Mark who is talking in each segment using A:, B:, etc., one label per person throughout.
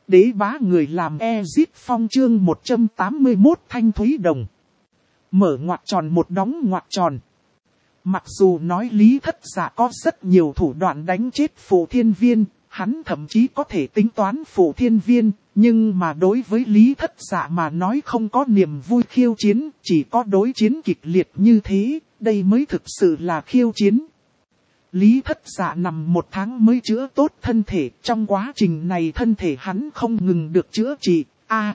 A: Đế bá người làm Ezit Phong chương 181 Thanh Thúy Đồng. Mở ngoặc tròn một đóng ngoặc tròn. Mặc dù nói Lý Thất Dạ có rất nhiều thủ đoạn đánh chết Phù Thiên Viên, hắn thậm chí có thể tính toán Phù Thiên Viên, nhưng mà đối với Lý Thất Dạ mà nói không có niềm vui khiêu chiến, chỉ có đối chiến kịch liệt như thế, đây mới thực sự là khiêu chiến. Lý Thất Dạ nằm 1 tháng mới chữa tốt thân thể, trong quá trình này thân thể hắn không ngừng được chữa trị,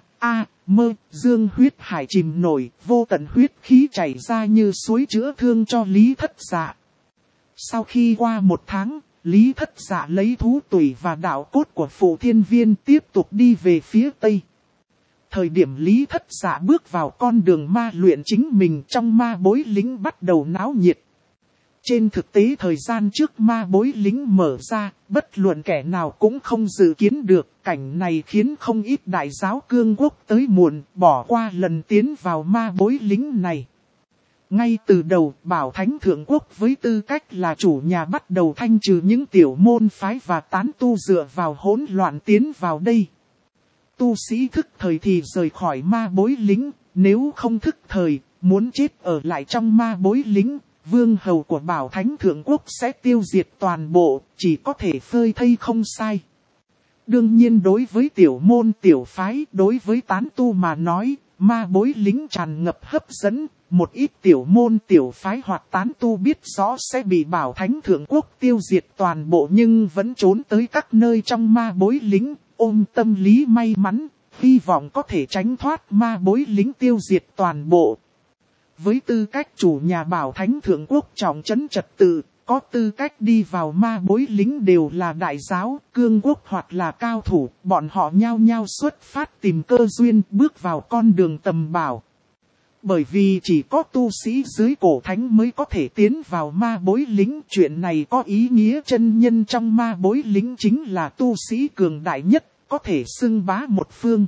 A: dương huyết hải chìm nổi, vô tận huyết khí chảy ra như suối chữa thương cho Lý Thất Dạ. Sau khi qua 1 tháng, Lý Thất Dạ lấy thú tủy và đạo cốt của Phù Thiên Viên tiếp tục đi về phía Tây. Thời điểm Lý Thất Dạ bước vào con đường ma luyện chính mình trong ma bối lính bắt đầu náo nhiệt. Trên thực tế thời gian trước ma bối lính mở ra, bất luận kẻ nào cũng không dự kiến được, cảnh này khiến không ít đại giáo cương quốc tới muộn, bỏ qua lần tiến vào ma bối lính này. Ngay từ đầu, Bảo Thánh Thượng Quốc với tư cách là chủ nhà bắt đầu thanh trừ những tiểu môn phái và tán tu dựa vào hỗn loạn tiến vào đây. Tu sĩ thức thời thì rời khỏi ma bối lính, nếu không thức thời, muốn chết ở lại trong ma bối lính. Vương hầu của Bảo Thánh Thượng Quốc sẽ tiêu diệt toàn bộ, chỉ có thể phơi thây không sai. Đương nhiên đối với tiểu môn tiểu phái, đối với tán tu mà nói, ma bối lính tràn ngập hấp dẫn, một ít tiểu môn tiểu phái hoặc tán tu biết rõ sẽ bị Bảo Thánh Thượng Quốc tiêu diệt toàn bộ nhưng vẫn trốn tới các nơi trong ma bối lính, ôm tâm lý may mắn, hy vọng có thể tránh thoát ma bối lính tiêu diệt toàn bộ. Với tư cách chủ nhà Bảo Thánh Thượng Quốc trọng trấn trật tự, có tư cách đi vào ma bối lính đều là đại giáo, cương quốc hoặc là cao thủ, bọn họ nhao nhao xuất phát tìm cơ duyên bước vào con đường tầm bảo. Bởi vì chỉ có tu sĩ dưới cổ thánh mới có thể tiến vào ma bối lính, chuyện này có ý nghĩa chân nhân trong ma bối lính chính là tu sĩ cường đại nhất, có thể xưng bá một phương.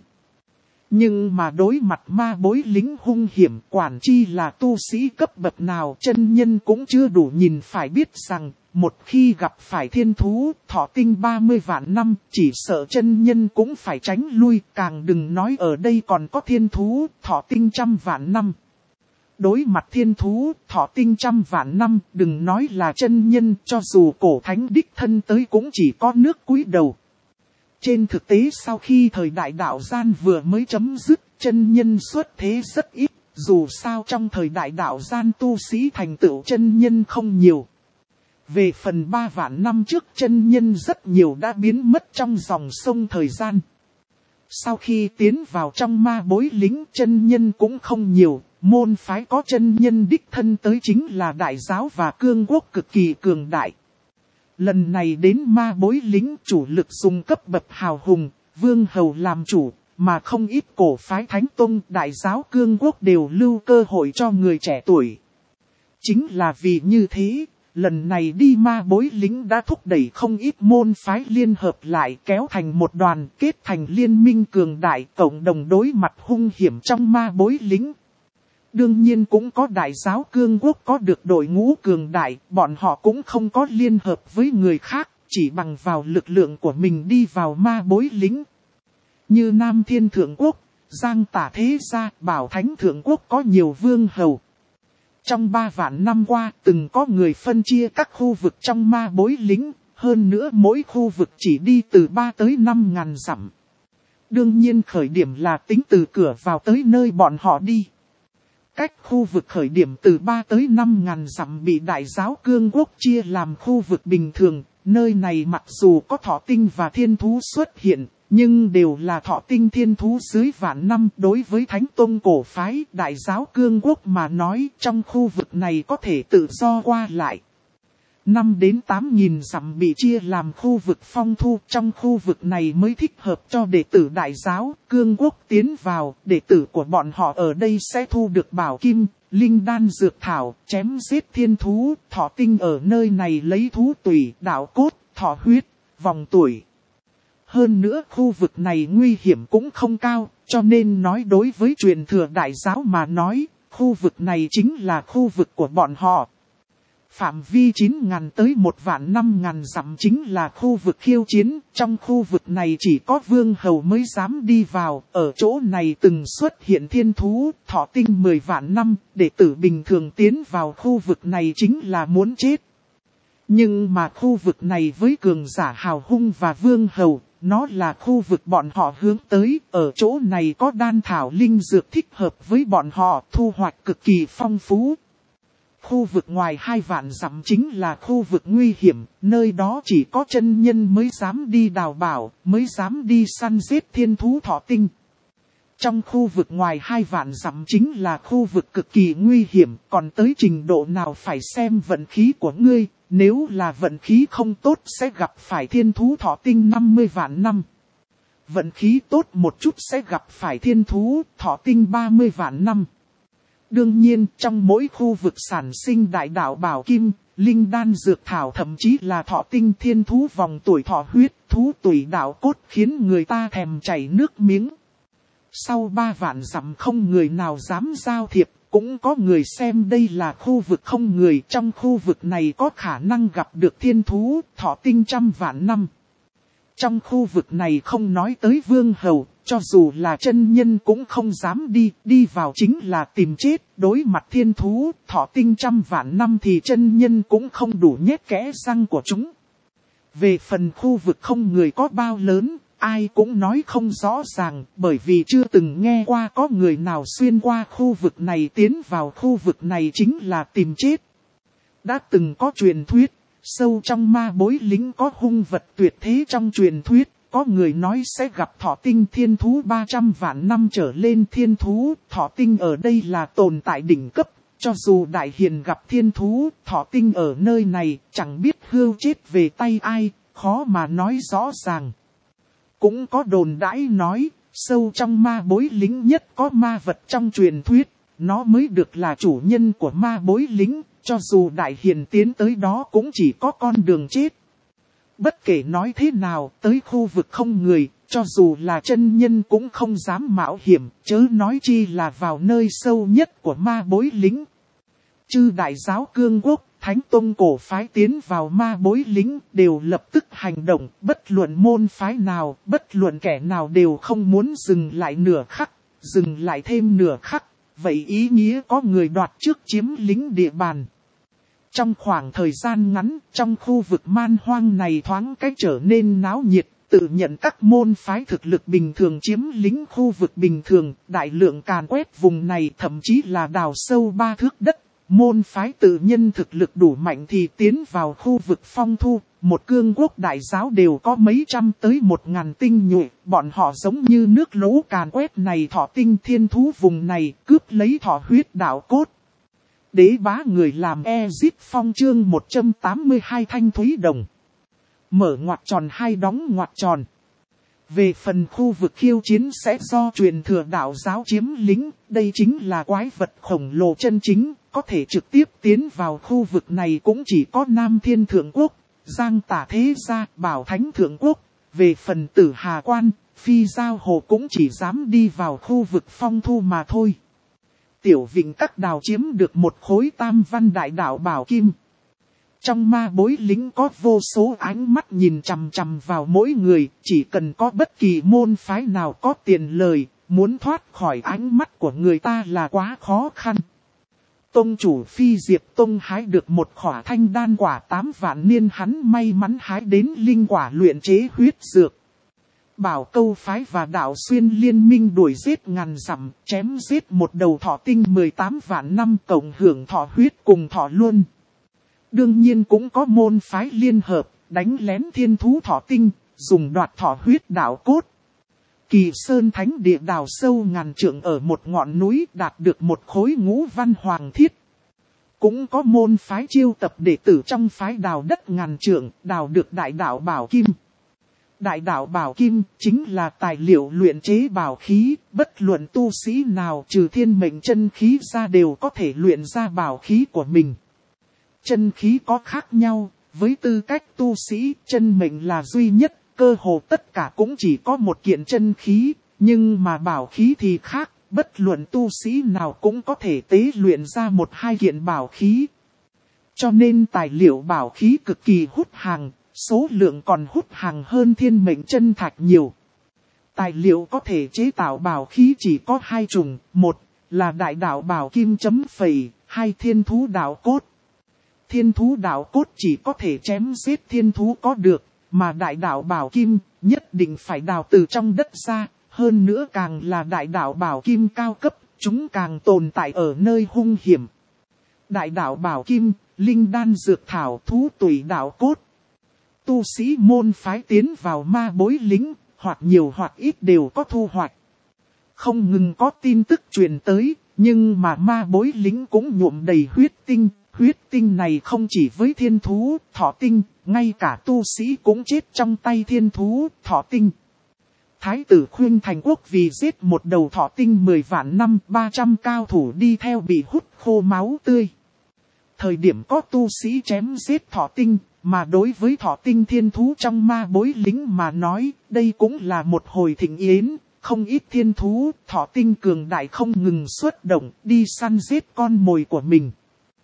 A: Nhưng mà đối mặt ma bối lính hung hiểm quản chi là tu sĩ cấp bậc nào chân nhân cũng chưa đủ nhìn phải biết rằng, một khi gặp phải thiên thú, thọ tinh 30 vạn năm, chỉ sợ chân nhân cũng phải tránh lui, càng đừng nói ở đây còn có thiên thú, thọ tinh 100 vạn năm. Đối mặt thiên thú, thọ tinh 100 vạn năm, đừng nói là chân nhân, cho dù cổ thánh đích thân tới cũng chỉ có nước cúi đầu. Trên thực tế sau khi thời đại đạo gian vừa mới chấm dứt, chân nhân xuất thế rất ít, dù sao trong thời đại đạo gian tu sĩ thành tựu chân nhân không nhiều. Về phần 3 vạn năm trước chân nhân rất nhiều đã biến mất trong dòng sông thời gian. Sau khi tiến vào trong ma bối lính chân nhân cũng không nhiều, môn phái có chân nhân đích thân tới chính là đại giáo và cương quốc cực kỳ cường đại. Lần này đến ma bối lính chủ lực dùng cấp bậc hào hùng, vương hầu làm chủ, mà không ít cổ phái thánh tông đại giáo cương quốc đều lưu cơ hội cho người trẻ tuổi. Chính là vì như thế, lần này đi ma bối lính đã thúc đẩy không ít môn phái liên hợp lại kéo thành một đoàn kết thành liên minh cường đại cộng đồng đối mặt hung hiểm trong ma bối lính. Đương nhiên cũng có đại giáo cương quốc có được đội ngũ cường đại, bọn họ cũng không có liên hợp với người khác, chỉ bằng vào lực lượng của mình đi vào ma bối lính. Như Nam Thiên Thượng Quốc, Giang Tả Thế Gia, Bảo Thánh Thượng Quốc có nhiều vương hầu. Trong 3 vạn năm qua từng có người phân chia các khu vực trong ma bối lính, hơn nữa mỗi khu vực chỉ đi từ 3 tới 5 ngàn dặm. Đương nhiên khởi điểm là tính từ cửa vào tới nơi bọn họ đi. Cách khu vực khởi điểm từ 3 tới 5 ngàn dặm bị đại giáo cương quốc chia làm khu vực bình thường, nơi này mặc dù có thọ tinh và thiên thú xuất hiện, nhưng đều là thọ tinh thiên thú dưới vạn năm. Đối với thánh tông cổ phái đại giáo cương quốc mà nói trong khu vực này có thể tự do qua lại. 5 đến 8 nghìn dặm bị chia làm khu vực phong thu, trong khu vực này mới thích hợp cho đệ tử đại giáo, cương quốc tiến vào, đệ tử của bọn họ ở đây sẽ thu được bảo kim, linh đan dược thảo, chém giết thiên thú, thọ tinh ở nơi này lấy thú tủy, đạo cốt, thọ huyết, vòng tuổi. Hơn nữa khu vực này nguy hiểm cũng không cao, cho nên nói đối với truyền thừa đại giáo mà nói, khu vực này chính là khu vực của bọn họ. Phạm vi 9.000 tới 1.500.000 dặm chính là khu vực khiêu chiến, trong khu vực này chỉ có vương hầu mới dám đi vào, ở chỗ này từng xuất hiện thiên thú, thọ tinh 10 vạn năm, đệ tử bình thường tiến vào khu vực này chính là muốn chết. Nhưng mà khu vực này với cường giả hào hung và vương hầu, nó là khu vực bọn họ hướng tới, ở chỗ này có đan thảo linh dược thích hợp với bọn họ, thu hoạch cực kỳ phong phú. Khu vực ngoài 2 vạn dặm chính là khu vực nguy hiểm, nơi đó chỉ có chân nhân mới dám đi đào bảo, mới dám đi săn giết thiên thú thọ tinh. Trong khu vực ngoài 2 vạn dặm chính là khu vực cực kỳ nguy hiểm, còn tới trình độ nào phải xem vận khí của ngươi, nếu là vận khí không tốt sẽ gặp phải thiên thú thọ tinh 50 vạn năm. Vận khí tốt một chút sẽ gặp phải thiên thú thọ tinh 30 vạn năm. Đương nhiên, trong mỗi khu vực sản sinh đại đạo bảo kim, linh đan dược thảo thậm chí là thọ tinh thiên thú vòng tuổi thọ huyết, thú tuổi đạo cốt khiến người ta thèm chảy nước miếng. Sau 3 vạn dặm không người nào dám giao thiệp, cũng có người xem đây là khu vực không người, trong khu vực này có khả năng gặp được thiên thú, thọ tinh 100 vạn năm. Trong khu vực này không nói tới vương hầu, cho dù là chân nhân cũng không dám đi vào chính là tìm chết, đối mặt thiên thú, thọ tinh 100 vạn năm thì chân nhân cũng không đủ nhét kẽ răng của chúng. Về phần khu vực không người có bao lớn, ai cũng nói không rõ ràng, bởi vì chưa từng nghe qua có người nào xuyên qua khu vực này tiến vào khu vực này chính là tìm chết. Đã từng có truyền thuyết, sâu trong ma bối lính có hung vật tuyệt thế trong truyền thuyết, có người nói sẽ gặp thọ tinh thiên thú 300 vạn năm trở lên thiên thú, thọ tinh ở đây là tồn tại đỉnh cấp, cho dù đại hiền gặp thiên thú, thọ tinh ở nơi này, chẳng biết hưu chết về tay ai, khó mà nói rõ ràng. Cũng có đồn đãi nói, sâu trong ma bối lính nhất có ma vật trong truyền thuyết, nó mới được là chủ nhân của ma bối lính, cho dù đại hiền tiến tới đó cũng chỉ có con đường chết. Bất kể nói thế nào, tới khu vực không người, cho dù là chân nhân cũng không dám mạo hiểm, chớ nói chi là vào nơi sâu nhất của ma bối lính. Chư đại giáo cương quốc, thánh tông cổ phái tiến vào ma bối lính đều lập tức hành động, bất luận môn phái nào, bất luận kẻ nào đều không muốn dừng lại nửa khắc, dừng lại thêm nửa khắc, vậy ý nghĩa có người đoạt trước chiếm lính địa bàn. Trong khoảng thời gian ngắn, trong khu vực man hoang này thoáng cách trở nên náo nhiệt, tự nhận các môn phái thực lực bình thường chiếm lính khu vực bình thường, đại lượng càn quét vùng này thậm chí là đào sâu 3 thước đất. Môn phái tự nhân thực lực đủ mạnh thì tiến vào khu vực phong thu, một cương quốc đại giáo đều có mấy trăm tới 1000 tinh nhuệ, bọn họ giống như nước lũ càn quét này thọ tinh thiên thú vùng này, cướp lấy thọ huyết đạo cốt. Đế bá người làm Ezip Phong chương 182 thanh thúy đồng. Mở ngoặc tròn hai đóng ngoặc tròn. Về phần khu vực khiêu chiến sẽ do truyền thừa đạo giáo chiếm lính, đây chính là quái vật khổng lồ chân chính, có thể trực tiếp tiến vào khu vực này cũng chỉ có Nam Thiên Thượng Quốc, Giang Tả Thế Gia, Bảo Thánh Thượng Quốc. Về phần Tử Hà Quan, Phi Giao Hồ cũng chỉ dám đi vào khu vực phong thu mà thôi. Tiểu Vịnh Các Đào chiếm được một khối tam văn đại đạo bảo kim. Trong ma bối lính có vô số ánh mắt nhìn chằm chằm vào mỗi người, chỉ cần có bất kỳ môn phái nào có tiền lời, muốn thoát khỏi ánh mắt của người ta là quá khó khăn. Tông chủ Phi Diệp Tông hái được một khỏa thanh đan quả 8 vạn niên, hắn may mắn hái đến linh quả luyện chế huyết dược. Bảo Câu phái và đạo xuyên liên minh đuổi giết ngàn dặm, chém giết một đầu thọ tinh 18 vạn năm, cộng hưởng thọ huyết cùng thọ luân. Đương nhiên cũng có môn phái liên hợp, đánh lén thiên thú thọ tinh, dùng đoạt thọ huyết đạo cốt. Kỳ Sơn Thánh Địa đào sâu ngàn trượng ở một ngọn núi, đạt được một khối ngũ văn hoàng thiết. Cũng có môn phái chiêu tập đệ tử trong phái đào đất ngàn trượng, đào được đại đạo bảo kim. Đại đạo bảo kim chính là tài liệu luyện chế bảo khí, bất luận tu sĩ nào trừ thiên mệnh chân khí ra đều có thể luyện ra bảo khí của mình. Chân khí có khác nhau, với tư cách tu sĩ, chân mệnh là duy nhất, cơ hồ tất cả cũng chỉ có một kiện chân khí, nhưng mà bảo khí thì khác, bất luận tu sĩ nào cũng có thể tế luyện ra 1-2 kiện bảo khí. Cho nên tài liệu bảo khí cực kỳ hút hàng, số lượng còn hút hàng hơn thiên mệnh chân thạch nhiều. Tài liệu có thể chế tạo bảo khí chỉ có hai chủng, một là đại đạo bảo kim chấm phẩy, hai thiên thú đạo cốt. Thiên thú đạo cốt chỉ có thể chém giết thiên thú có được, mà đại đạo bảo kim nhất định phải đào từ trong đất ra, hơn nữa càng là đại đạo bảo kim cao cấp, chúng càng tồn tại ở nơi hung hiểm. Đại đạo bảo kim, linh đan dược thảo thú tùy đạo cốt. Tu sĩ môn phái tiến vào ma bối lính, hoặc nhiều hoặc ít đều có thu hoạch. Không ngừng có tin tức truyền tới, nhưng mà ma bối lính cũng nhuộm đầy huyết tinh. Huyết tinh này không chỉ với thiên thú, thọ tinh, ngay cả tu sĩ cũng chết trong tay thiên thú, thọ tinh. Thái tử Khuynh Thành Quốc vì giết một đầu thọ tinh 10 vạn năm, 300 cao thủ đi theo bị hút khô máu tươi. Thời điểm có tu sĩ chém giết thọ tinh, mà đối với thọ tinh thiên thú trong ma bối lính mà nói, đây cũng là một hồi thịnh yến, không ít thiên thú, thọ tinh cường đại không ngừng xuất động, đi săn giết con mồi của mình.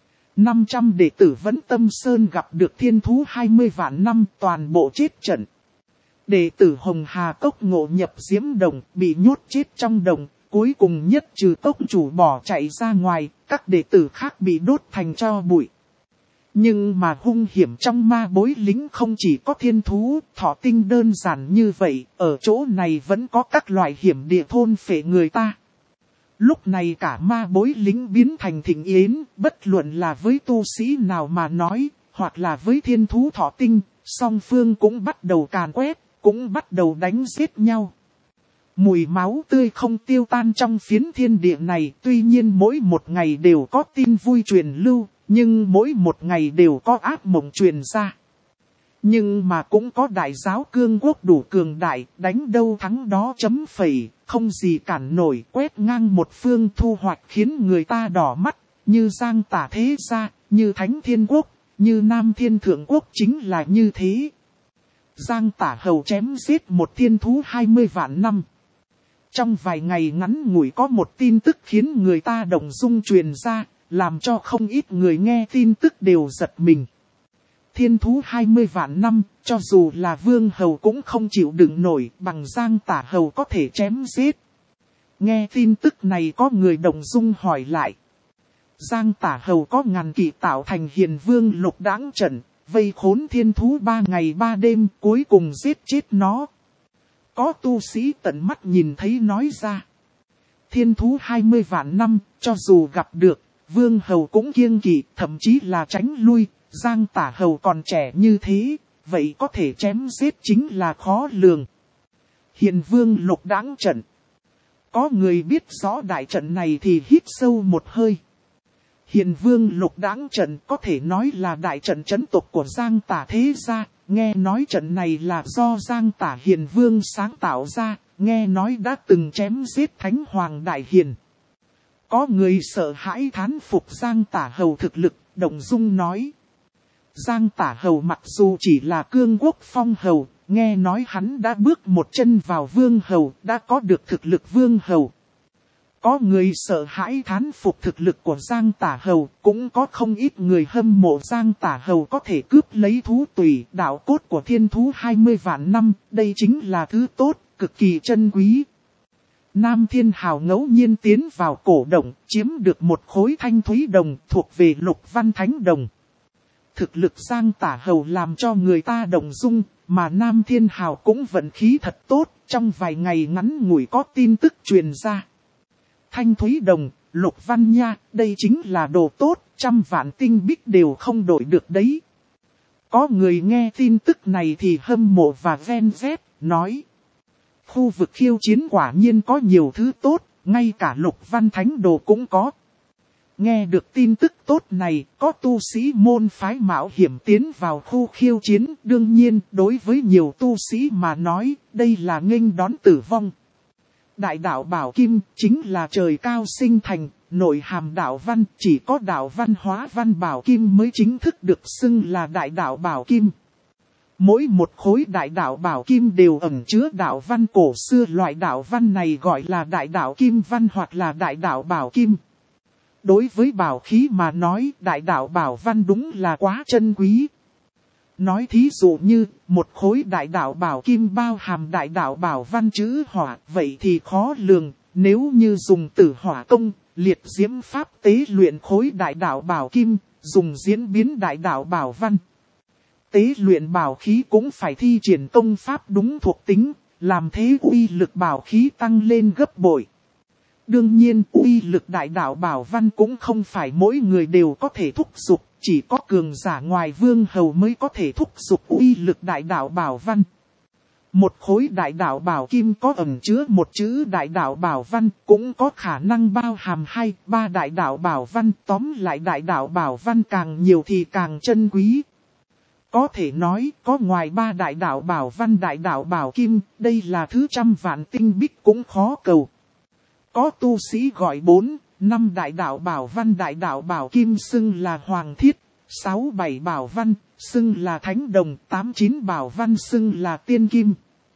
A: 500 đệ tử Vẫn Tâm Sơn gặp được thiên thú 20 vạn năm toàn bộ chết trận. Đệ tử Hồng Hà Cốc ngộ nhập diễm đồng, bị nhốt chết trong đồng, cuối cùng nhất trừ cốc chủ bỏ chạy ra ngoài, các đệ tử khác bị đốt thành tro bụi. Nhưng mà hung hiểm trong ma bối lính không chỉ có thiên thú, thọ tinh đơn giản như vậy, ở chỗ này vẫn có các loại hiểm địa thôn phệ người ta. Lúc này cả ma bối lính biến thành thịnh yến, bất luận là với tu sĩ nào mà nói, hoặc là với thiên thú thọ tinh, song phương cũng bắt đầu càn quét, cũng bắt đầu đánh giết nhau. Mùi máu tươi không tiêu tan trong phiến thiên địa này, tuy nhiên mỗi một ngày đều có tin vui truyền lưu, nhưng mỗi một ngày đều có ác mộng truyền ra. Nhưng mà cũng có đại giáo cương quốc đủ cường đại, đánh đâu thắng đó chấm phẩy, không gì cản nổi, quét ngang một phương thu hoạch khiến người ta đỏ mắt, như Giang Tả Thế Gia, như Thánh Thiên Quốc, như Nam Thiên Thượng Quốc chính là như thế. Giang Tả Hầu chém giết một thiên thú 20 vạn năm. Trong vài ngày ngắn ngủi có một tin tức khiến người ta động dung truyền ra, làm cho không ít người nghe tin tức đều giật mình. Thiên thú 20 vạn năm, cho dù là Vương Hầu cũng không chịu đựng nổi, bằng Giang Tả Hầu có thể chém giết. Nghe tin tức này có người động dung hỏi lại. Giang Tả Hầu có ngàn kỵ tạo thành Hiền Vương Lục Đãng trận, vây khốn thiên thú 3 ngày 3 đêm, cuối cùng giết chết nó. Có tu sĩ tận mắt nhìn thấy nói ra. Thiên thú 20 vạn năm, cho dù gặp được, Vương Hầu cũng kiêng kỵ, thậm chí là tránh lui. Giang Tả Hầu còn trẻ như thế, vậy có thể chém giết chính là khó lường. Hiền Vương Lục Đãng trận. Có người biết rõ đại trận này thì hít sâu một hơi. Hiền Vương Lục Đãng trận có thể nói là đại trận trấn tộc của Giang Tả Thế Gia. Nghe nói trận này là do Giang Tả Hiền Vương sáng tạo ra, nghe nói đã từng chém giết Thánh Hoàng Đại Hiền. Có người sợ hãi thán phục Giang Tả Hầu thực lực, động dung nói. Giang Tả Hầu mặc dù chỉ là cương quốc phong hầu, nghe nói hắn đã bước một chân vào vương hầu, đã có được thực lực vương hầu. Có người sợ hãi thán phục thực lực của Giang Tả Hầu, cũng có không ít người hâm mộ Giang Tả Hầu có thể cướp lấy thú tùy đạo cốt của thiên thú 20 vạn năm, đây chính là thứ tốt, cực kỳ chân quý. Nam Thiên Hào ngẫu nhiên tiến vào cổ động, chiếm được một khối thanh thúy đồng thuộc về Lục Văn Thánh Đồng. Thực lực Giang Tả Hầu làm cho người ta động dung, mà Nam Thiên Hào cũng vận khí thật tốt, trong vài ngày ngắn ngủi có tin tức truyền ra. Thanh thúy đồng, Lục Văn nha, đây chính là đồ tốt, 100 vạn tinh bích đều không đổi được đấy. Có người nghe tin tức này thì hâm mộ và ven vét, nói. Khu vực khiêu chiến quả nhiên có nhiều thứ tốt, ngay cả Lục Văn Thánh Đồ cũng có. Nghe được tin tức tốt này, có tu sĩ môn phái mạo hiểm tiến vào khu khiêu chiến, đương nhiên đối với nhiều tu sĩ mà nói, đây là nghênh đón tử vong. Đại đạo Bảo Kim chính là trời cao sinh thành, nội hàm đạo văn, chỉ có đạo văn hóa văn Bảo Kim mới chính thức được xưng là đại đạo Bảo Kim. Mỗi một khối đại đạo Bảo Kim đều ẩn chứa đạo văn cổ xưa, loại đạo văn này gọi là đại đạo Kim Văn hoặc là đại đạo Bảo Kim. đối với bảo khí mà nói đại đạo bảo văn đúng là quá chân quý. Nói thí dụ như, một khối đại đạo bảo kim bao hàm đại đạo bảo văn chữ hỏa, vậy thì khó lường, nếu như dùng tử hỏa công, liệt diễm pháp tế luyện khối đại đạo bảo kim, dùng diễn biến đại đạo bảo văn. Tế luyện bảo khí cũng phải thi triển công pháp đúng thuộc tính, làm thế uy lực bảo khí tăng lên gấp bội. Đương nhiên, uy lực đại đạo bảo văn cũng không phải mỗi người đều có thể thúc giục, chỉ có cường giả ngoài vương hầu mới có thể thúc giục uy lực đại đạo bảo văn. Một khối đại đạo bảo kim có ẩn chứa một chữ đại đạo bảo văn, cũng có khả năng bao hàm 2-3 đại đạo bảo văn, tóm lại đại đạo bảo văn càng nhiều thì càng chân quý. Có thể nói, có ngoài 3 đại đạo bảo văn đại đạo bảo kim, đây là thứ trăm vạn tinh bích cũng khó cầu. Có tu sĩ gọi 4-5 đại đạo bảo văn đại đạo bảo kim xưng là hoàng thiết, 6-7 bảo văn, xưng là thánh đồng, 8-9 bảo văn xưng là tiên kim.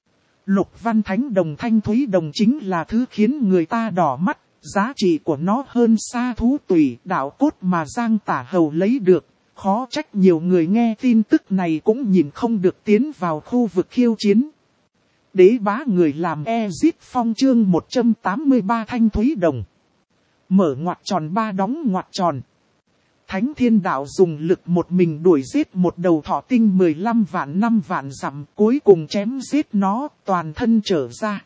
A: Lục văn thánh đồng thanh thúy đồng chính là thứ khiến người ta đỏ mắt, giá trị của nó hơn xa thú tùy đạo cốt mà Giang Tả Hầu lấy được. Khó trách nhiều người nghe tin tức này cũng nhìn không được tiến vào khu vực khiêu chiến. Đế bá người làm Ezit Phong chương 183 thanh thúy đồng. Mở ngoặc tròn 3 đóng ngoặc tròn. Thánh Thiên Đạo dùng lực một mình đuổi giết một đầu thọ tinh 15 vạn 5 vạn dặm, cuối cùng chém giết nó, toàn thân trở ra.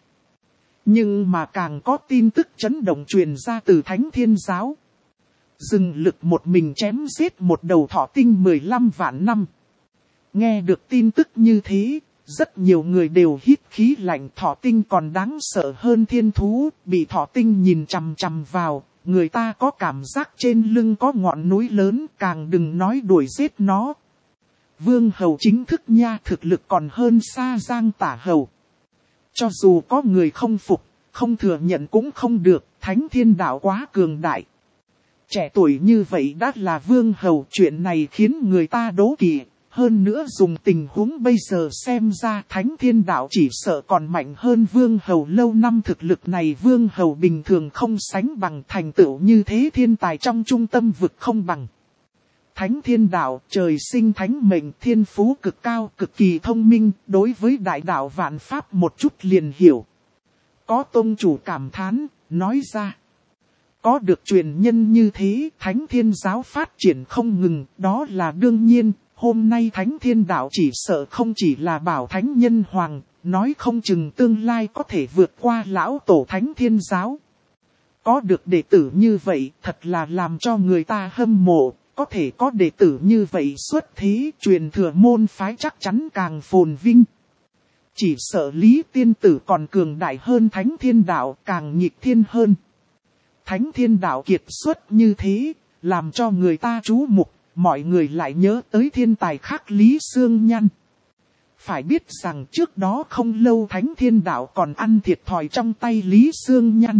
A: Nhưng mà càng có tin tức chấn động truyền ra từ Thánh Thiên Giáo. Dừng lực một mình chém giết một đầu thọ tinh 15 vạn năm. Nghe được tin tức như thế, rất nhiều người đều hít khí lạnh. Thọ tinh còn đáng sợ hơn thiên thú, bị thọ tinh nhìn chằm chằm vào, người ta có cảm giác trên lưng có ngọn núi lớn, càng đừng nói đuổi giết nó. Vương Hầu chính thức nha, thực lực còn hơn xa Giang Tả Hầu. Cho dù có người không phục, không thừa nhận cũng không được, Thánh Thiên Đạo quá cường đại. Trẻ tuổi như vậy đã là vương hầu, chuyện này khiến người ta đố kỵ. Hơn nữa dùng tình huống bây giờ xem ra Thánh Thiên Đạo chỉ sợ còn mạnh hơn vương hầu lâu năm, thực lực này vương hầu bình thường không sánh bằng, thành tựu như thế thiên tài trong trung tâm vực không bằng. Thánh Thiên Đạo trời sinh thánh mệnh, thiên phú cực cao, cực kỳ thông minh, đối với đại đạo vạn pháp một chút liền hiểu. Có tông chủ cảm thán, nói ra. Có được truyền nhân như thế, Thánh Thiên Giáo phát triển không ngừng, đó là đương nhiên. Hôm nay Thánh Thiên Đạo chỉ sợ không chỉ là bảo Thánh Nhân Hoàng, nói không chừng tương lai có thể vượt qua lão tổ Thánh Thiên Giáo. Có được đệ tử như vậy, thật là làm cho người ta hâm mộ, có thể có đệ tử như vậy xuất thế, truyền thừa môn phái chắc chắn càng phồn vinh. Chỉ sợ Lý Tiên Tử còn cường đại hơn Thánh Thiên Đạo, càng nghịch thiên hơn. Thánh Thiên Đạo kiệt xuất như thế, làm cho người ta chú mục, mọi người lại nhớ tới thiên tài khác Lý Sương Nhăn. Phải biết rằng trước đó không lâu Thánh Thiên Đạo còn ăn thiệt thòi trong tay Lý Sương Nhăn.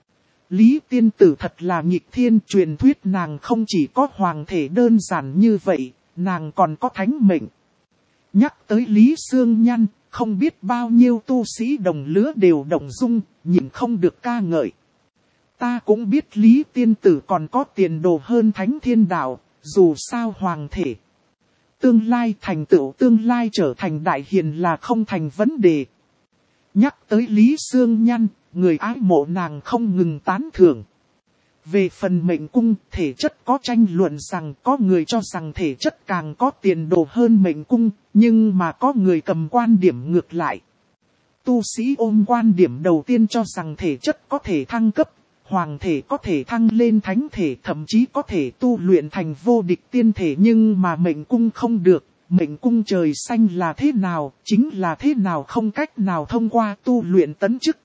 A: Lý Tiên Tử thật là nghịch thiên, truyền thuyết nàng không chỉ có hoàng thể đơn giản như vậy, nàng còn có thánh mệnh. Nhắc tới Lý Sương Nhăn, không biết bao nhiêu tu sĩ đồng lứa đều động dung, nhìn không được ca ngợi. Ta cũng biết Lý Tiên Tử còn có tiền đồ hơn Thánh Thiên Đạo, dù sao hoàng thể. Tương lai thành tựu tương lai trở thành đại hiền là không thành vấn đề. Nhắc tới Lý Sương Nhăn, người ái mộ nàng không ngừng tán thưởng. Về phần mệnh cung, thể chất có tranh luận rằng có người cho rằng thể chất càng có tiền đồ hơn mệnh cung, nhưng mà có người cầm quan điểm ngược lại. Tu sĩ ôm quan điểm đầu tiên cho rằng thể chất có thể thăng cấp. Hoàng thể có thể thăng lên thánh thể, thậm chí có thể tu luyện thành vô địch tiên thể, nhưng mà mệnh cung không được. Mệnh cung trời xanh là thế nào, chính là thế nào, không cách nào thông qua tu luyện tấn chức.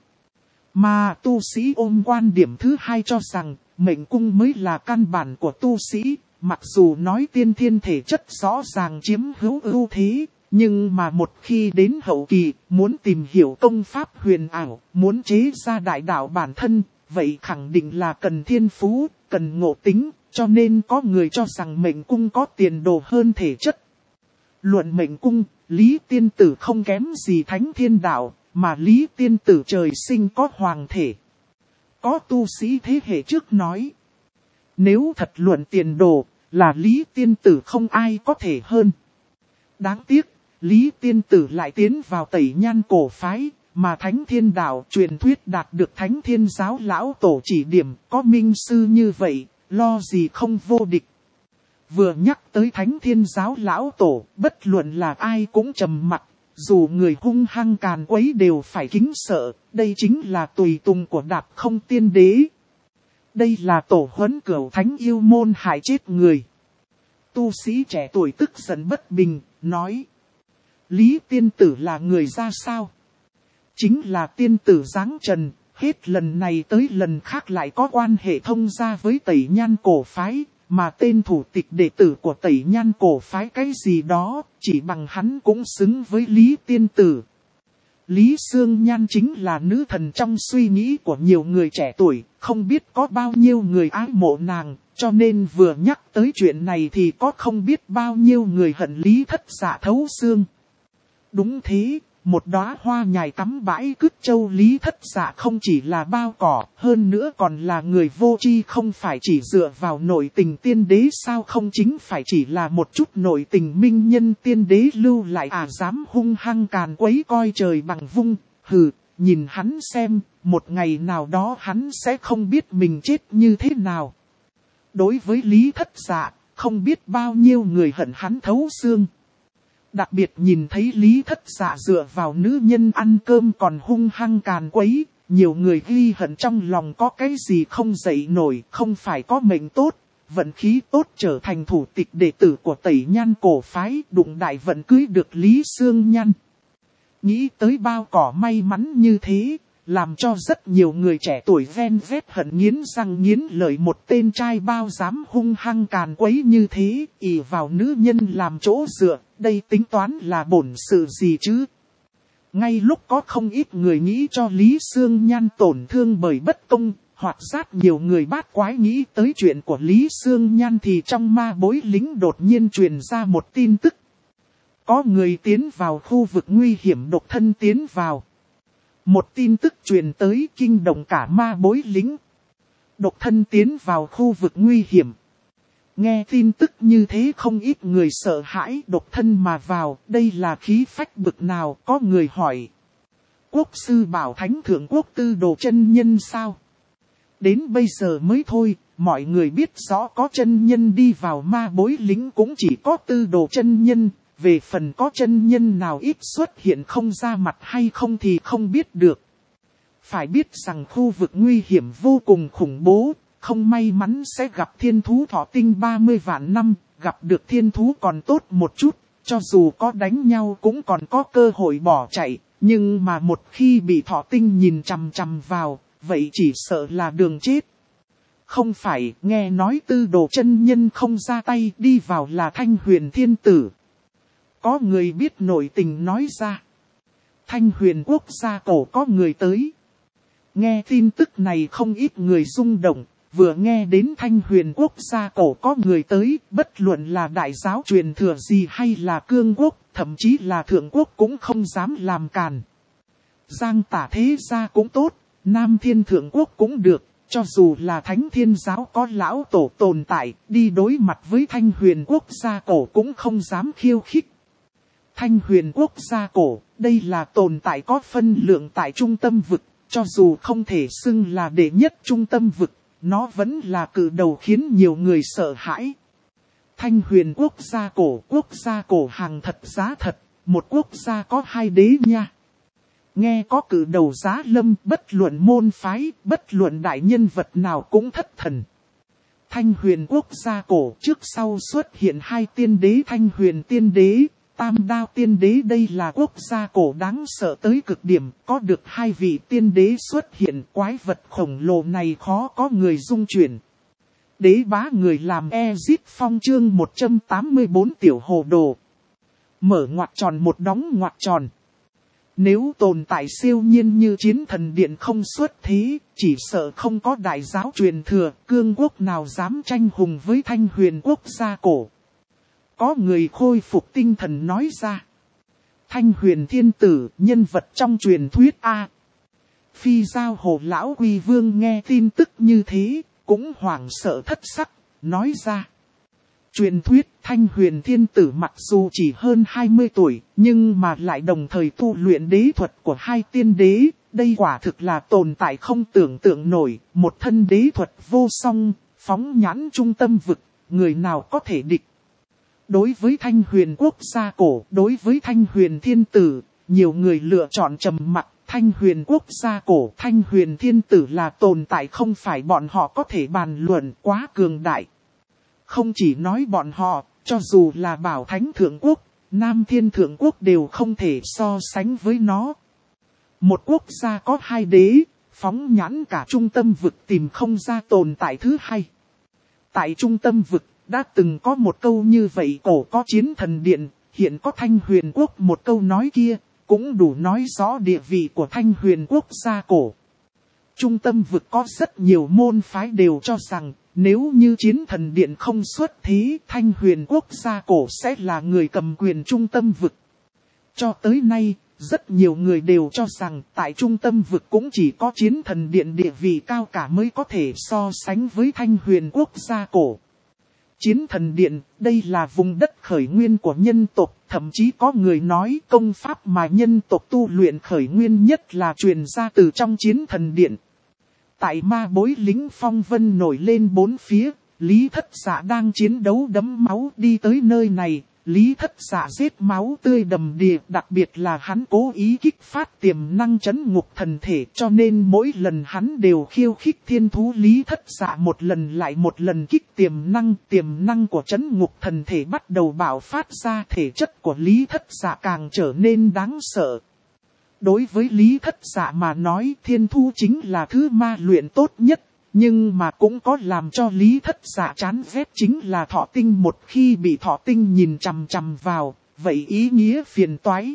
A: Mà tu sĩ ôm quan điểm thứ hai cho rằng mệnh cung mới là căn bản của tu sĩ. Mặc dù nói tiên thiên thể chất rõ ràng chiếm hữu ưu thế, nhưng mà một khi đến hậu kỳ, muốn tìm hiểu công pháp huyền ảo, muốn chế ra đại đạo bản thân, vậy khẳng định là cần thiên phú, cần ngộ tính, cho nên có người cho rằng mệnh cung có tiền đồ hơn thể chất. Luận mệnh cung, Lý Tiên Tử không kém gì Thánh Thiên Đạo, mà Lý Tiên Tử trời sinh có hoàng thể. Có tu sĩ thế hệ trước nói, Nếu thật luận tiền đồ, là Lý Tiên Tử không ai có thể hơn. Đáng tiếc, Lý Tiên Tử lại tiến vào Tẩy Nhan cổ phái, mà Thánh Thiên Đạo truyền thuyết đạt được Thánh Thiên Giáo lão tổ chỉ điểm, có minh sư như vậy, lo gì không vô địch. Vừa nhắc tới Thánh Thiên Giáo lão tổ, bất luận là ai cũng trầm mặc, dù người hung hăng càn quấy đều phải kính sợ, đây chính là tùy tùng của Đạp Không Tiên Đế. Đây là tổ huấn cửu thánh yêu môn hại chết người. Tu sĩ trẻ tuổi tức giận bất bình, nói. Lý Tiên Tử là người ra sao? Chính là tiên tử dáng trần, hết lần này tới lần khác lại có quan hệ thông gia với Tẩy Nhan cổ phái, mà tên thủ tịch đệ tử của Tẩy Nhan cổ phái cái gì đó, chỉ bằng hắn cũng xứng với Lý Tiên Tử. Lý Sương Nhan chính là nữ thần trong suy nghĩ của nhiều người trẻ tuổi, không biết có bao nhiêu người ái mộ nàng, cho nên vừa nhắc tới chuyện này thì có không biết bao nhiêu người hận Lý Thất Dạ thấu xương. Đúng thế, một đóa hoa nhài cắm bãi cứt châu Lý Thất Dạ không chỉ là bao cỏ, hơn nữa còn là người vô tri, không phải chỉ dựa vào nội tình tiên đế sao, không chính phải chỉ là một chút nội tình minh nhân tiên đế lưu lại dám hung hăng càn quấy coi trời bằng vung, hừ, nhìn hắn xem, một ngày nào đó hắn sẽ không biết mình chết như thế nào. Đối với Lý Thất Dạ, không biết bao nhiêu người hận hắn thấu xương. Đặc biệt nhìn thấy Lý Thất Dạ dựa vào nữ nhân ăn cơm còn hung hăng càn quấy, nhiều người ghi hận trong lòng có cái gì không dậy nổi, không phải có mệnh tốt, vận khí tốt trở thành thủ tịch đệ tử của Tẩy Nhan cổ phái, đụng đại vận cưới được Lý Sương Nhan. Nghĩ tới bao cỏ may mắn như thế, làm cho rất nhiều người trẻ tuổi ven vét hận nghiến răng nghiến lợi, một tên trai bao dám hung hăng càn quấy như thế, ỷ vào nữ nhân làm chỗ dựa, đây tính toán là bổn sự gì chứ? Ngay lúc có không ít người nghĩ cho Lý Sương Nhan tổn thương bởi bất công, hoặc rất nhiều người bát quái nghĩ tới chuyện của Lý Sương Nhan thì trong ma bối lính đột nhiên truyền ra một tin tức. Có người tiến vào khu vực nguy hiểm, độc thân tiến vào. Một tin tức truyền tới kinh động cả ma bối lính. Độc thân tiến vào khu vực nguy hiểm. Nghe tin tức như thế không ít người sợ hãi, độc thân mà vào, đây là khí phách bực nào, có người hỏi. Quốc sư bảo Thánh Thượng Quốc Tư Đồ chân nhân sao? Đến bây giờ mới thôi, mọi người biết rõ có chân nhân đi vào ma bối lính cũng chỉ có Tư Đồ chân nhân. Về phần có chân nhân nào ít xuất hiện không ra mặt hay không thì không biết được. Phải biết rằng khu vực nguy hiểm vô cùng khủng bố, không may mắn sẽ gặp thiên thú thọ tinh 30 vạn năm, gặp được thiên thú còn tốt một chút, cho dù có đánh nhau cũng còn có cơ hội bỏ chạy, nhưng mà một khi bị thọ tinh nhìn chằm chằm vào, vậy chỉ sợ là đường chết. Không phải, nghe nói Tư Đồ chân nhân không ra tay, đi vào là Thanh Huyền Thiên Tử. Có người biết nội tình nói ra. Thanh Huyền quốc gia cổ có người tới. Nghe tin tức này không ít người rung động, vừa nghe đến Thanh Huyền quốc gia cổ có người tới, bất luận là đại giáo truyền thừa gì hay là cương quốc, thậm chí là thượng quốc cũng không dám làm càn. Giang Tả thế gia cũng tốt, Nam Thiên Thượng quốc cũng được, cho dù là Thánh Thiên giáo có lão tổ tồn tại, đi đối mặt với Thanh Huyền quốc gia cổ cũng không dám khiêu khích. Thanh Huyền quốc gia cổ, đây là tồn tại có phân lượng tại trung tâm vực, cho dù không thể xưng là đệ nhất trung tâm vực, nó vẫn là cự đầu khiến nhiều người sợ hãi. Thanh Huyền quốc gia cổ hàng thật giá thật, một quốc gia có hai đế nha. Nghe có cự đầu giá lâm, bất luận môn phái, bất luận đại nhân vật nào cũng thất thần. Thanh Huyền quốc gia cổ trước sau xuất hiện hai tiên đế, Thanh Huyền tiên đế, Tam Đao tiên đế, đây là quốc gia cổ đáng sợ tới cực điểm, có được hai vị tiên đế xuất hiện, quái vật khổng lồ này khó có người dung chuyển. Đế bá người làm Ezit Phong chương 184 tiểu hồ đồ. Mở ngoặc tròn một đóng ngoặc tròn. Nếu tồn tại siêu nhiên như Chiến Thần Điện không xuất thế, chỉ sợ không có đại giáo truyền thừa, cương quốc nào dám tranh hùng với Thanh Huyền quốc gia cổ. Có người khôi phục tinh thần nói ra. Thanh Huyền Thiên Tử, nhân vật trong truyền thuyết A. Phi Giao Hồ Lão Quy Vương nghe tin tức như thế, cũng hoảng sợ thất sắc, nói ra. Truyền thuyết Thanh Huyền Thiên Tử mặc dù chỉ hơn 20 tuổi, nhưng mà lại đồng thời tu luyện đế thuật của hai tiên đế. Đây quả thực là tồn tại không tưởng tượng nổi, một thân đế thuật vô song, phóng nhãn trung tâm vực, người nào có thể địch. Đối với Thanh Huyền quốc gia cổ, đối với Thanh Huyền Thiên Tử, nhiều người lựa chọn trầm mặc. Thanh Huyền quốc gia cổ, Thanh Huyền Thiên Tử là tồn tại không phải bọn họ có thể bàn luận, quá cường đại. Không chỉ nói bọn họ, cho dù là Bảo Thánh Thượng Quốc, Nam Thiên Thượng Quốc đều không thể so sánh với nó. Một quốc gia có hai đế, phóng nhãn cả trung tâm vực tìm không ra tồn tại thứ hai. Tại trung tâm vực, đã từng có một câu như vậy, cổ có chiến thần điện, hiện có Thanh Huyền quốc, một câu nói kia, cũng đủ nói rõ địa vị của Thanh Huyền quốc gia cổ. Trung tâm vực có rất nhiều môn phái đều cho rằng, nếu như chiến thần điện không xuất thế, Thanh Huyền quốc gia cổ sẽ là người cầm quyền trung tâm vực. Cho tới nay, rất nhiều người đều cho rằng tại trung tâm vực cũng chỉ có chiến thần điện địa vị cao cả mới có thể so sánh với Thanh Huyền quốc gia cổ. Chiến thần điện, đây là vùng đất khởi nguyên của nhân tộc, thậm chí có người nói công pháp mà nhân tộc tu luyện khởi nguyên nhất là truyền ra từ trong chiến thần điện. Tại ma bối lính phong vân nổi lên bốn phía, Lý Thất Dạ đang chiến đấu đẫm máu đi tới nơi này. Lý Thất Dạ giết máu tươi đầm đìa, đặc biệt là hắn cố ý kích phát tiềm năng trấn ngục thần thể, cho nên mỗi lần hắn đều khiêu khích thiên thú Lý Thất Dạ một lần lại một lần kích tiềm năng của trấn ngục thần thể bắt đầu bạo phát ra, thể chất của Lý Thất Dạ càng trở nên đáng sợ. Đối với Lý Thất Dạ mà nói, thiên thú chính là thứ ma luyện tốt nhất. Nhưng mà cũng có làm cho Lý Thất Dạ chán ghét chính là thọ tinh, một khi bị thọ tinh nhìn chằm chằm vào, vậy ý nghĩa phiền toái.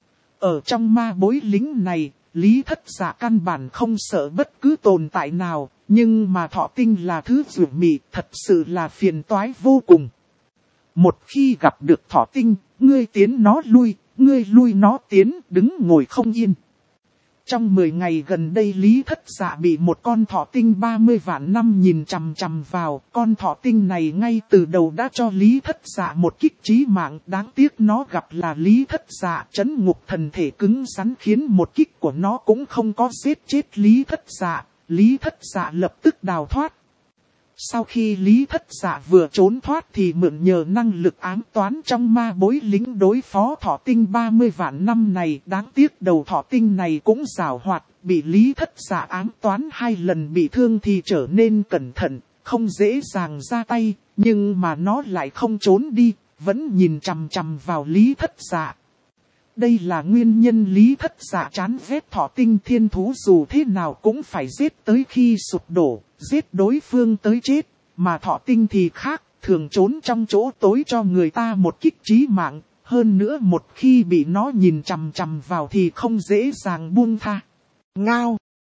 A: Ở trong ma bối lính này, Lý Thất Dạ căn bản không sợ bất cứ tồn tại nào, nhưng mà thọ tinh là thứ dữ mị, thật sự là phiền toái vô cùng. Một khi gặp được thọ tinh, ngươi tiến nó lui, ngươi lui nó tiến, đứng ngồi không yên. Trong 10 ngày gần đây Lý Thất Dạ bị một con thọ tinh 30 vạn năm nhìn chằm chằm vào. Con thọ tinh này ngay từ đầu đã cho Lý Thất Dạ một kích chí mạng. Đáng tiếc nó gặp là Lý Thất Dạ, trấn ngục thần thể cứng rắn khiến một kích của nó cũng không có giết chết Lý Thất Dạ. Lý Thất Dạ lập tức đào thoát. Sau khi Lý Thất Dạ vừa trốn thoát thì mượn nhờ năng lực ám toán trong ma bối lính đối phó thọ tinh 30 vạn năm này. Đáng tiếc đầu thọ tinh này cũng giàu hoạt, bị Lý Thất Dạ ám toán 2 lần bị thương thì trở nên cẩn thận, không dễ dàng ra tay, nhưng mà nó lại không trốn đi, vẫn nhìn chằm chằm vào Lý Thất Dạ. Đây là nguyên nhân Lý Thất Dạ chán ghét thọ tinh thiên thú, dù thế nào cũng phải giết tới khi sụp đổ, giết đối phương tới chết, mà thọ tinh thì khác, thường trốn trong chỗ tối cho người ta một kích chí mạng, hơn nữa một khi bị nó nhìn chằm chằm vào thì không dễ dàng buông tha. Ngao!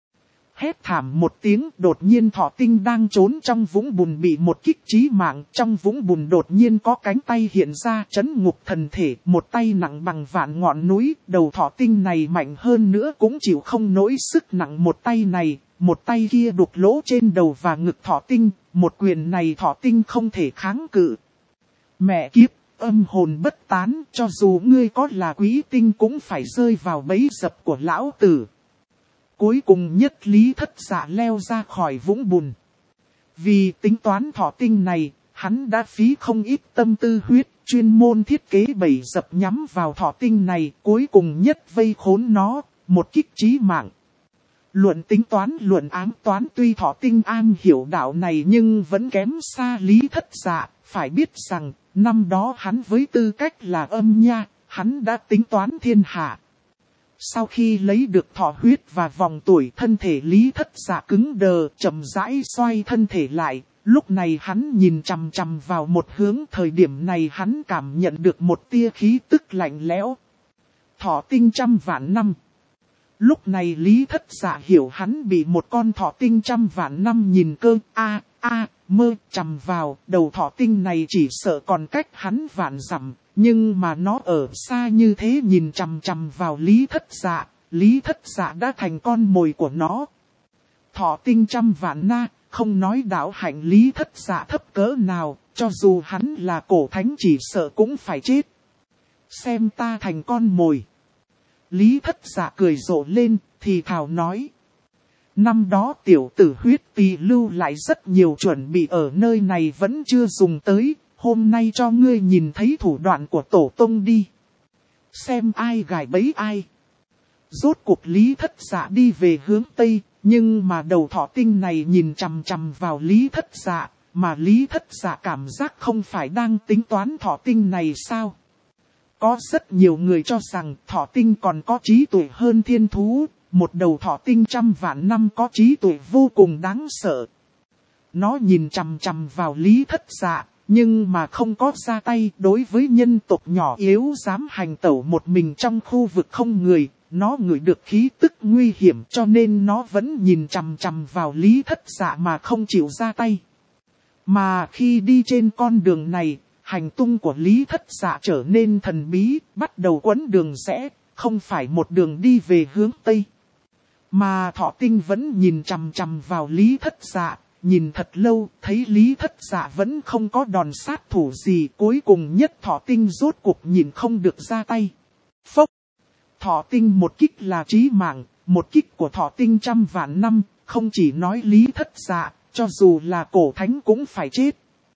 A: Hét thảm một tiếng, đột nhiên thọ tinh đang trốn trong vũng bùn bị một kích chí mạng. Trong vũng bùn đột nhiên có cánh tay hiện ra, trấn ngục thần thể, một tay nặng bằng vạn ngọn núi. Đầu thọ tinh này mạnh hơn nữa cũng chịu không nổi sức nặng một tay này. Một tay kia đục lỗ trên đầu và ngực thọ tinh, một quyền này thọ tinh không thể kháng cự. Mẹ kiếp, âm hồn bất tán, cho dù ngươi có là quý tinh cũng phải rơi vào bẫy dập của lão tử. Cuối cùng nhất Lý Thất Dạ leo ra khỏi vũng bùn. Vì tính toán thọ tinh này, hắn đã phí không ít tâm tư huyết, chuyên môn thiết kế bẫy dập nhắm vào thọ tinh này, cuối cùng nhất vây khốn nó, một kích chí mạng. Luận tính toán, luận ám toán, tuy thọ tinh an hiểu đạo này nhưng vẫn kém xa Lý Thất Dạ. Phải biết rằng, năm đó hắn với tư cách là âm nha, hắn đã tính toán thiên hạ. Sau khi lấy được thọ huyết và vòng tuổi, thân thể Lý Thất Dạ cứng đờ, chậm rãi xoay thân thể lại. Lúc này hắn nhìn chằm chằm vào một hướng, thời điểm này hắn cảm nhận được một tia khí tức lạnh lẽo. Thọ tinh 100 vạn năm. Lúc này Lý Thất Dạ hiểu hắn bị một con thọ tinh 100 vạn năm nhìn cơ mơ chằm vào. Đầu thọ tinh này chỉ sợ còn cách hắn vạn dặm, nhưng mà nó ở xa như thế nhìn chằm chằm vào Lý Thất Dạ. Lý Thất Dạ đã thành con mồi của nó. Thọ tinh 100 vạn na, không nói đạo hạnh Lý Thất Dạ thấp cỡ nào, cho dù hắn là cổ thánh chỉ sợ cũng phải chết. Xem ta thành con mồi. Lý Thất Dạ cười rộ lên, thì thào nói. Năm đó tiểu tử huyết tỳ lưu lại rất nhiều chuẩn bị ở nơi này vẫn chưa dùng tới, hôm nay cho ngươi nhìn thấy thủ đoạn của tổ tông đi. Xem ai gài bẫy ai. Rốt cuộc Lý Thất Dạ đi về hướng Tây, nhưng mà đầu thỏ tinh này nhìn chằm chằm vào Lý Thất Dạ, mà Lý Thất Dạ cảm giác không phải đang tính toán thỏ tinh này sao? Có rất nhiều người cho rằng thỏ tinh còn có trí tuệ hơn thiên thú, một đầu thỏ tinh 100 vạn năm có trí tuệ vô cùng đáng sợ. Nó nhìn chằm chằm vào Lý Thất Dạ, nhưng mà không có ra tay đối với nhân tộc nhỏ yếu dám hành tẩu một mình trong khu vực không người. Nó ngửi được khí tức nguy hiểm cho nên nó vẫn nhìn chằm chằm vào Lý Thất Dạ mà không chịu ra tay. Mà khi đi trên con đường này, hành tung của Lý Thất Dạ trở nên thần bí, bắt đầu quấn đường rẽ, không phải một đường đi về hướng Tây. Mà thỏ tinh vẫn nhìn chằm chằm vào Lý Thất Dạ, nhìn thật lâu, thấy Lý Thất Dạ vẫn không có đòn sát thủ gì, cuối cùng nhất thỏ tinh rốt cuộc nhìn không được ra tay. Phốc! Thỏ tinh một kích là chí mạng, một kích của thỏ tinh 100 vạn năm, không chỉ nói Lý Thất Dạ, cho dù là cổ thánh cũng phải chết.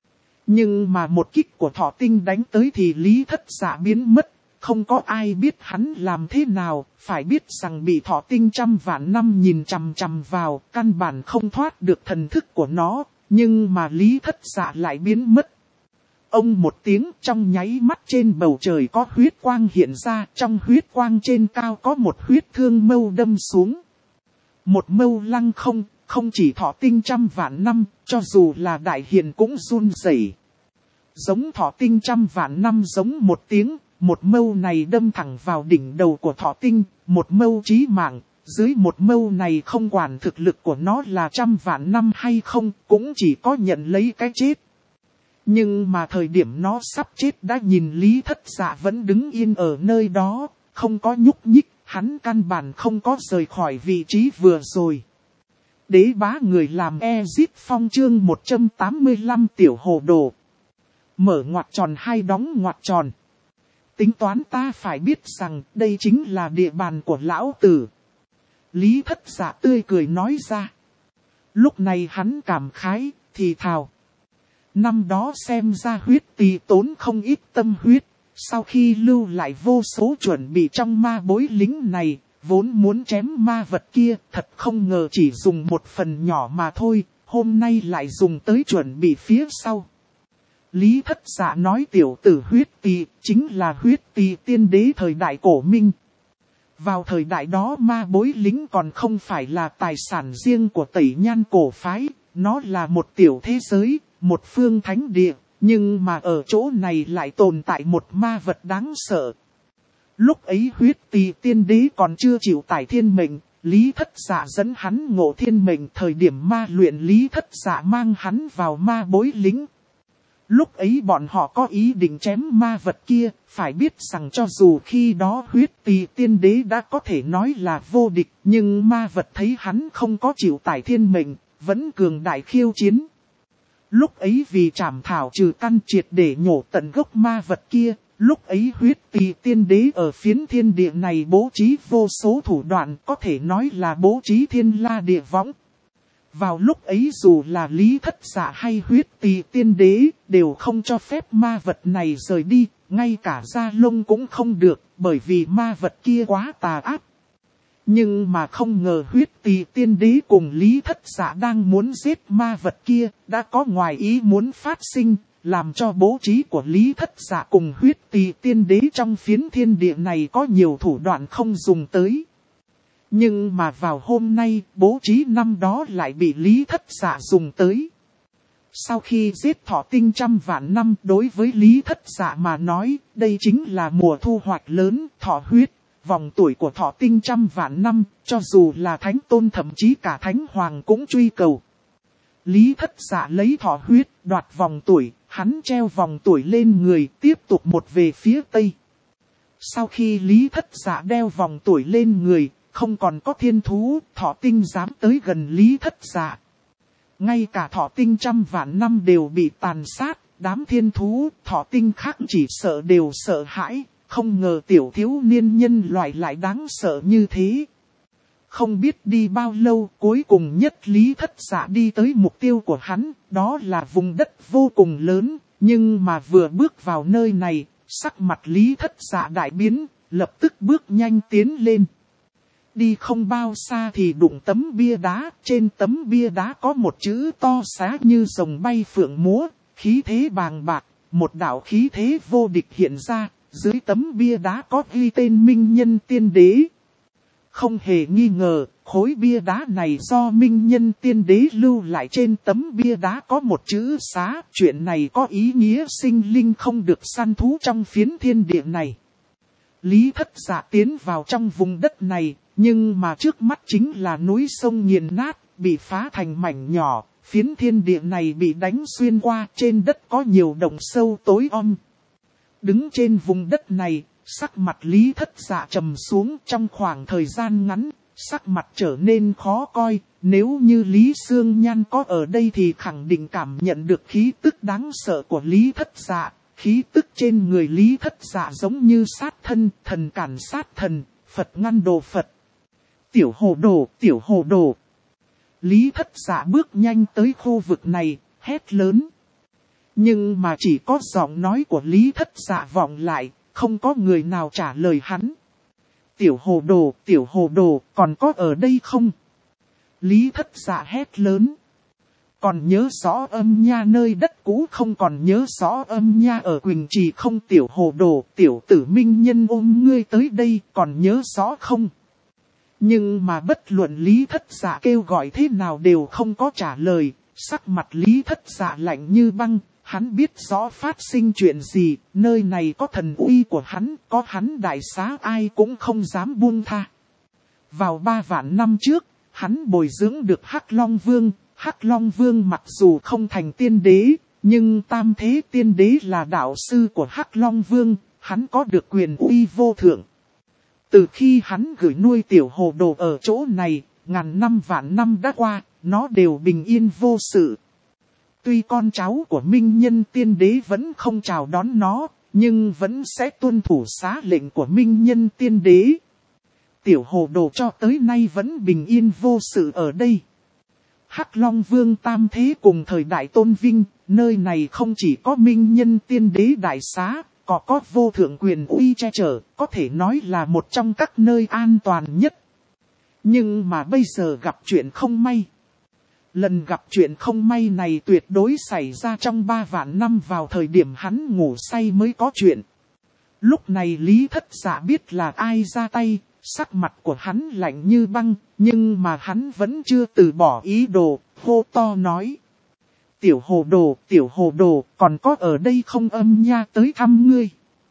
A: Nhưng mà một kích của thỏ tinh đánh tới thì Lý Thất Dạ biến mất, không có ai biết hắn làm thế nào, phải biết rằng bị thỏ tinh 100 vạn năm nhìn chằm chằm vào, căn bản không thoát được thần thức của nó, nhưng mà Lý Thất Dạ lại biến mất. Ông một tiếng trong nháy mắt trên bầu trời có huyết quang hiện ra, trong huyết quang trên cao có một huyết thương mâu đâm xuống. Một mâu lăng không chỉ thỏ tinh 100 vạn năm, cho dù là đại hiền cũng run rẩy. Giống thỏ tinh 100 vạn năm giống một tiếng, một mâu này đâm thẳng vào đỉnh đầu của thỏ tinh, một mâu chí mạng. Dưới một mâu này không quản thực lực của nó là 100 vạn năm hay không, cũng chỉ có nhận lấy cái chết. Nhưng mà thời điểm nó sắp chết đã nhìn Lý Thất Dạ vẫn đứng yên ở nơi đó, không có nhúc nhích, hắn căn bản không có rời khỏi vị trí vừa rồi. Đế bá người làm Ezit Phong chương 185 tiểu hồ đồ. Mở ngoặc tròn hay đóng ngoặc tròn. Tính toán ta phải biết rằng đây chính là địa bàn của lão tử. Lý Thất Dạ tươi cười nói ra. Lúc này hắn cảm khái, thì thào. Năm đó xem ra huyết tỳ tốn không ít tâm huyết, sau khi lưu lại vô số chuẩn bị trong ma bối lính này, vốn muốn chém ma vật kia, thật không ngờ chỉ dùng một phần nhỏ mà thôi, hôm nay lại dùng tới chuẩn bị phía sau. Lý Thất Dạ nói tiểu tử huyết tỳ chính là huyết tỳ tiên đế thời đại cổ minh. Vào thời đại đó ma bối lính còn không phải là tài sản riêng của Tẩy Nhan cổ phái, nó là một tiểu thế giới, một phương thánh địa, nhưng mà ở chỗ này lại tồn tại một ma vật đáng sợ. Lúc ấy huyết tỳ tiên đế còn chưa chịu tải thiên mệnh, Lý Thất Dạ dẫn hắn ngộ thiên mệnh, thời điểm ma luyện Lý Thất Dạ mang hắn vào ma bối lính. Lúc ấy bọn họ có ý định chém ma vật kia, phải biết rằng cho dù khi đó huyết tỳ tiên đế đã có thể nói là vô địch, nhưng ma vật thấy hắn không có chịu tải thiên mệnh, vẫn cường đại khiêu chiến. Lúc ấy vì trảm thảo trừ căn triệt để nhổ tận gốc ma vật kia, lúc ấy huyết tỳ tiên đế ở phiến thiên địa này bố trí vô số thủ đoạn, có thể nói là bố trí thiên la địa võng. Vào lúc ấy dù là Lý Thất Dạ hay huyết tỳ tiên đế, đều không cho phép ma vật này rời đi, ngay cả da lông cũng không được, bởi vì ma vật kia quá tà ác. Nhưng mà không ngờ huyết tỳ tiên đế cùng Lý Thất Dạ đang muốn giết ma vật kia, đã có ngoài ý muốn phát sinh, làm cho bố trí của Lý Thất Dạ cùng huyết tỳ tiên đế trong phiến thiên địa này có nhiều thủ đoạn không dùng tới. Nhưng mà vào hôm nay, bố trí năm đó lại bị Lý Thất Dạ dùng tới. Sau khi giết thỏ tinh 100 vạn năm, đối với Lý Thất Dạ mà nói, đây chính là mùa thu hoạch lớn, thỏ huyết. Vòng tuổi của thỏ tinh 100 vạn năm, cho dù là thánh tôn thậm chí cả thánh hoàng cũng truy cầu. Lý Thất Dạ lấy thỏ huyết, đoạt vòng tuổi, hắn treo vòng tuổi lên người, tiếp tục một về phía tây. Sau khi Lý Thất Dạ đeo vòng tuổi lên người, không còn có thiên thú, thỏ tinh dám tới gần Lý Thất Dạ. Ngay cả thọ tinh trăm vạn năm đều bị tàn sát, đám thiên thú, thọ tinh khác chỉ sợ đều sợ hãi, không ngờ tiểu thiếu niên nhân loại lại đáng sợ như thế. Không biết đi bao lâu, cuối cùng nhất Lý Thất Dạ đi tới mục tiêu của hắn, đó là vùng đất vô cùng lớn, nhưng mà vừa bước vào nơi này, sắc mặt Lý Thất Dạ đại biến, lập tức bước nhanh tiến lên. Đi không bao xa thì đụng tấm bia đá, trên tấm bia đá có một chữ to xá như rồng bay phượng múa, khí thế bàng bạc, một đạo khí thế vô địch hiện ra, dưới tấm bia đá có ghi tên Minh Nhân Tiên Đế. Không hề nghi ngờ, khối bia đá này do Minh Nhân Tiên Đế lưu lại trên tấm bia đá có một chữ xá, chuyện này có ý nghĩa sinh linh không được săn thú trong phiến thiên địa này. Lý Thất Dạ tiến vào trong vùng đất này, nhưng mà trước mắt chính là núi sông nghiền nát, bị phá thành mảnh nhỏ, phiến thiên địa này bị đánh xuyên qua, trên đất có nhiều động sâu tối om. Đứng trên vùng đất này, sắc mặt Lý Thất Dạ trầm xuống, trong khoảng thời gian ngắn, sắc mặt trở nên khó coi, nếu như Lý Sương Nhan có ở đây thì khẳng định cảm nhận được khí tức đáng sợ của Lý Thất Dạ. Khí tức trên người Lý Thất Dạ giống như sát thân, thần cản sát thần, Phật ngăn đồ Phật. Tiểu hồ đồ, tiểu hồ đồ. Lý Thất Dạ bước nhanh tới khu vực này, hét lớn. Nhưng mà chỉ có giọng nói của Lý Thất Dạ vọng lại, không có người nào trả lời hắn. Tiểu hồ đồ, còn có ở đây không? Lý Thất Dạ hét lớn. Còn nhớ rõ Âm Nha nơi đất cũ không, còn nhớ rõ Âm Nha ở Quỳnh Trì không? Tiểu hồ đồ, tiểu tử Minh Nhân ôm ngươi tới đây, còn nhớ rõ không? Nhưng mà bất luận Lý Thất Dạ kêu gọi thế nào đều không có trả lời, sắc mặt Lý Thất Dạ lạnh như băng, hắn biết rõ phát sinh chuyện gì, nơi này có thần uy của hắn, có hắn đại xá ai cũng không dám buông tha. Vào 3 vạn năm trước, hắn bồi dưỡng được Hắc Long Vương. Hắc Long Vương mặc dù không thành tiên đế, nhưng tam thế tiên đế là đạo sư của Hắc Long Vương, hắn có được quyền uy vô thượng. Từ khi hắn gửi nuôi tiểu hồ đồ ở chỗ này, ngàn năm vạn năm đã qua, nó đều bình yên vô sự. Tuy con cháu của Minh Nhân Tiên Đế vẫn không chào đón nó, nhưng vẫn sẽ tuân thủ xá lệnh của Minh Nhân Tiên Đế. Tiểu hồ đồ cho tới nay vẫn bình yên vô sự ở đây. Hắc Long Vương tam thế cùng thời đại tôn vinh, nơi này không chỉ có Minh Nhân Tiên Đế đại xá, có vô thượng quyền uy che chở, có thể nói là một trong các nơi an toàn nhất. Nhưng mà bây giờ gặp chuyện không may. Lần gặp chuyện không may này tuyệt đối xảy ra trong 3 vạn năm, vào thời điểm hắn ngủ say mới có chuyện. Lúc này Lý Thất Dạ biết là ai ra tay, sắc mặt của hắn lạnh như băng, nhưng mà hắn vẫn chưa từ bỏ ý đồ, hô to nói. Tiểu hồ đồ, còn có ở đây không? Âm Nha tới thăm ngươi.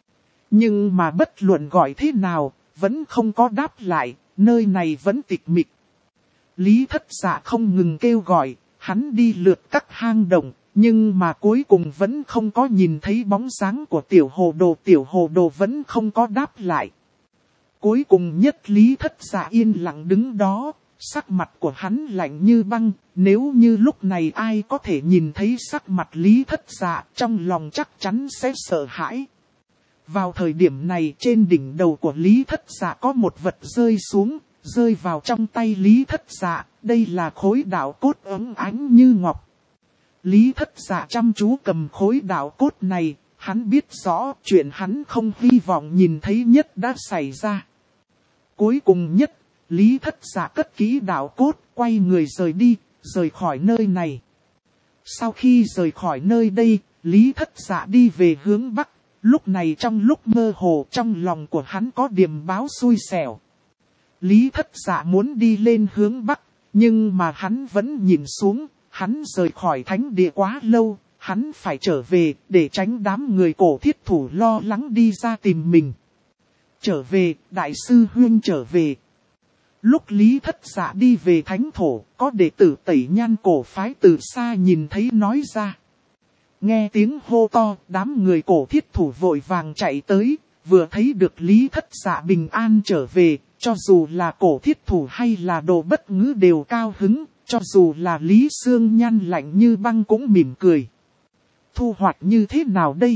A: Nhưng mà bất luận gọi thế nào, vẫn không có đáp lại, nơi này vẫn tịch mịch. Lý Thất Dạ không ngừng kêu gọi, hắn đi lượt các hang động, nhưng mà cuối cùng vẫn không có nhìn thấy bóng dáng của tiểu hồ đồ vẫn không có đáp lại. Cuối cùng nhất Lý Thất Dạ yên lặng đứng đó, sắc mặt của hắn lạnh như băng, nếu như lúc này ai có thể nhìn thấy sắc mặt Lý Thất Dạ, trong lòng chắc chắn sẽ sợ hãi. Vào thời điểm này trên đỉnh đầu của Lý Thất Dạ có một vật rơi xuống, rơi vào trong tay Lý Thất Dạ, đây là khối đạo cốt óng ánh như ngọc. Lý Thất Dạ chăm chú cầm khối đạo cốt này, hắn biết rõ chuyện hắn không hy vọng nhìn thấy nhất đã xảy ra. Cuối cùng nhất, Lý Thất Dạ cất kỹ đạo cốt, quay người rời đi, rời khỏi nơi này. Sau khi rời khỏi nơi đây, Lý Thất Dạ đi về hướng Bắc, lúc này trong lúc mơ hồ trong lòng của hắn có điềm báo xui xẻo. Lý Thất Dạ muốn đi lên hướng Bắc, nhưng mà hắn vẫn nhìn xuống, hắn rời khỏi thánh địa quá lâu, hắn phải trở về để tránh đám người cổ thiết thủ lo lắng đi ra tìm mình. Trở về, đại sư huynh trở về. Lúc Lý Thất Dạ đi về thánh thổ, có đệ tử Tẩy Nhan cổ phái từ xa nhìn thấy nói ra. Nghe tiếng hô to, đám người cổ thiết thủ vội vàng chạy tới, vừa thấy được Lý Thất Dạ bình an trở về, cho dù là cổ thiết thủ hay là Đồ Bất Ngữ đều cao hứng, cho dù là Lý Sương Nhan lạnh như băng cũng mỉm cười. Thu hoạch như thế nào đây?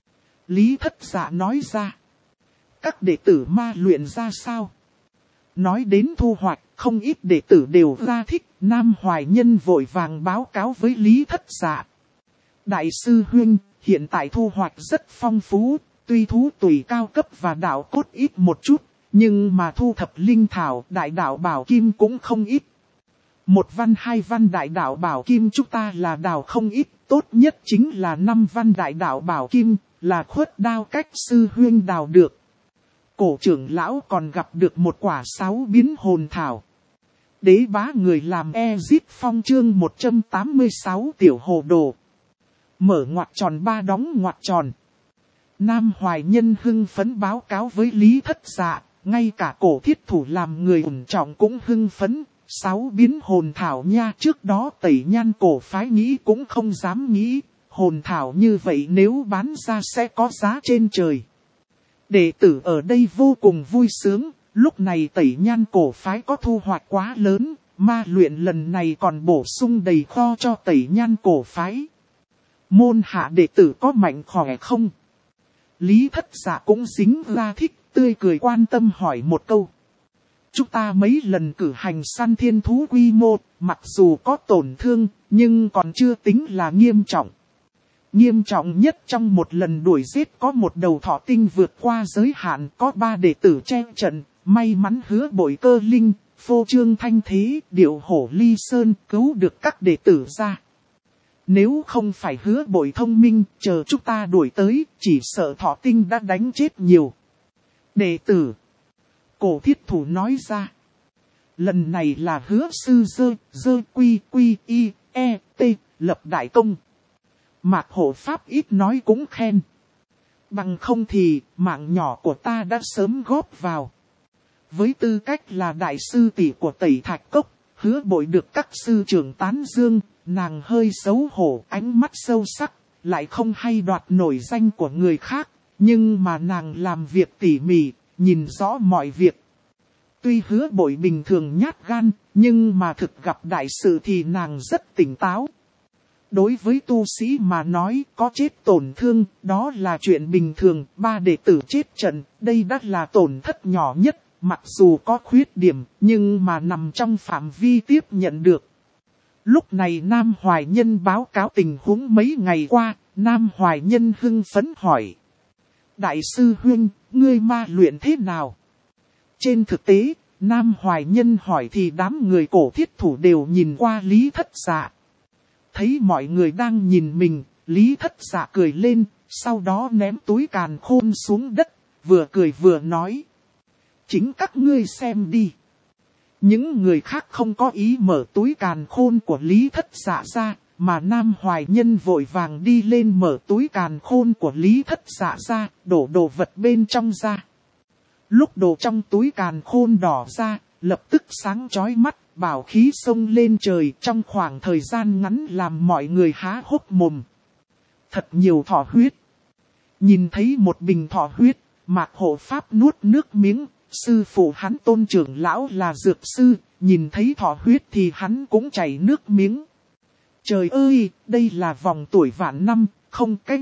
A: Lý Thất Dạ nói ra. Các đệ tử ma luyện ra sao? Nói đến thu hoạch, không ít đệ tử đều ra thích. Nam Hoài Nhân vội vàng báo cáo với Lý Thất Dạ. Đại sư huynh, hiện tại thu hoạch rất phong phú, tuy thú tùy cao cấp và đạo cốt ít một chút, nhưng mà thu thập linh thảo đại đạo bảo kim cũng không ít. 1 văn 2 văn đại đạo bảo kim chúng ta là đào không ít, tốt nhất chính là 5 văn đại đạo bảo kim, là khuất đao cách sư huynh đào được. Cổ trưởng lão còn gặp được một quả 6 biến hồn thảo. Đế bá người làm Ezit Phong chương 186 tiểu hồ đồ. Mở ngoặc tròn 3 đóng ngoặc tròn. Nam Hoài Nhân hưng phấn báo cáo với Lý Thất Dạ, ngay cả cổ thiết thủ làm người ổn trọng cũng hưng phấn. 6 biến hồn thảo nha, trước đó Tẩy Nhan cổ phái nghĩ cũng không dám nghĩ, hồn thảo như vậy nếu bán ra sẽ có giá trên trời. Đệ tử ở đây vô cùng vui sướng, lúc này Tẩy Nhan cổ phái có thu hoạch quá lớn, ma luyện lần này còn bổ sung đầy kho cho Tẩy Nhan cổ phái. Môn hạ đệ tử có mạnh khỏe không? Lý Thất Dạ cũng dính ra thích, tươi cười quan tâm hỏi một câu. Chúng ta mấy lần cử hành săn thiên thú quy mô, mặc dù có tổn thương, nhưng còn chưa tính là nghiêm trọng. Nghiêm trọng nhất trong một lần đuổi giết có một đầu thỏ tinh vượt qua giới hạn, có 3 đệ tử che trận, may mắn Hứa Bội Cơ Linh, Phô Trương Thanh Thế, Điệu Hổ Ly Sơn cứu được các đệ tử ra. Nếu không phải Hứa Bội thông minh, chờ chúng ta đuổi tới, chỉ sợ thỏ tinh đã đánh chết nhiều đệ tử. Cổ thiết thủ nói ra. Lần này là Hứa sư dơ quy y e t lập đại công. Mạc hộ pháp ít nói cũng khen. Bằng không thì mạng nhỏ của ta đã sớm góp vào. Với tư cách là đại sư tỷ của Tẩy Thạch Cốc, Hứa Bội được các sư trưởng tán dương, nàng hơi xấu hổ, ánh mắt sâu sắc, lại không hay đoạt nổi danh của người khác, nhưng mà nàng làm việc tỉ mỉ, nhìn rõ mọi việc. Tuy Hứa Bội bình thường nhát gan, nhưng mà thực gặp đại sự thì nàng rất tỉnh táo. Đối với tu sĩ mà nói có chết tổn thương, đó là chuyện bình thường, 3 đệ tử chết trận, đây đã là tổn thất nhỏ nhất, mặc dù có khuyết điểm, nhưng mà nằm trong phạm vi tiếp nhận được. Lúc này Nam Hoài Nhân báo cáo tình huống mấy ngày qua, Nam Hoài Nhân hưng phấn hỏi. Đại sư huynh, ngươi ma luyện thế nào? Trên thực tế, Nam Hoài Nhân hỏi thì đám người cổ thiết thủ đều nhìn qua Lý Thất Dạ. Thấy mọi người đang nhìn mình, Lý Thất Dạ cười lên, sau đó ném túi càn khôn xuống đất, vừa cười vừa nói. Chính các ngươi xem đi. Những người khác không có ý mở túi càn khôn của Lý Thất Dạ ra, mà Nam Hoài Nhân vội vàng đi lên mở túi càn khôn của Lý Thất Dạ ra, đổ đồ vật bên trong ra. Lúc đồ trong túi càn khôn đỏ ra, lập tức sáng chói mắt, bảo khí xông lên trời, trong khoảng thời gian ngắn làm mọi người há hốc mồm. Thật nhiều thỏ huyết. Nhìn thấy một bình thỏ huyết, Mạc hộ pháp nuốt nước miếng, sư phụ hắn Tôn trưởng lão là dược sư, nhìn thấy thỏ huyết thì hắn cũng chảy nước miếng. Trời ơi, đây là vòng tuổi vạn năm, không cái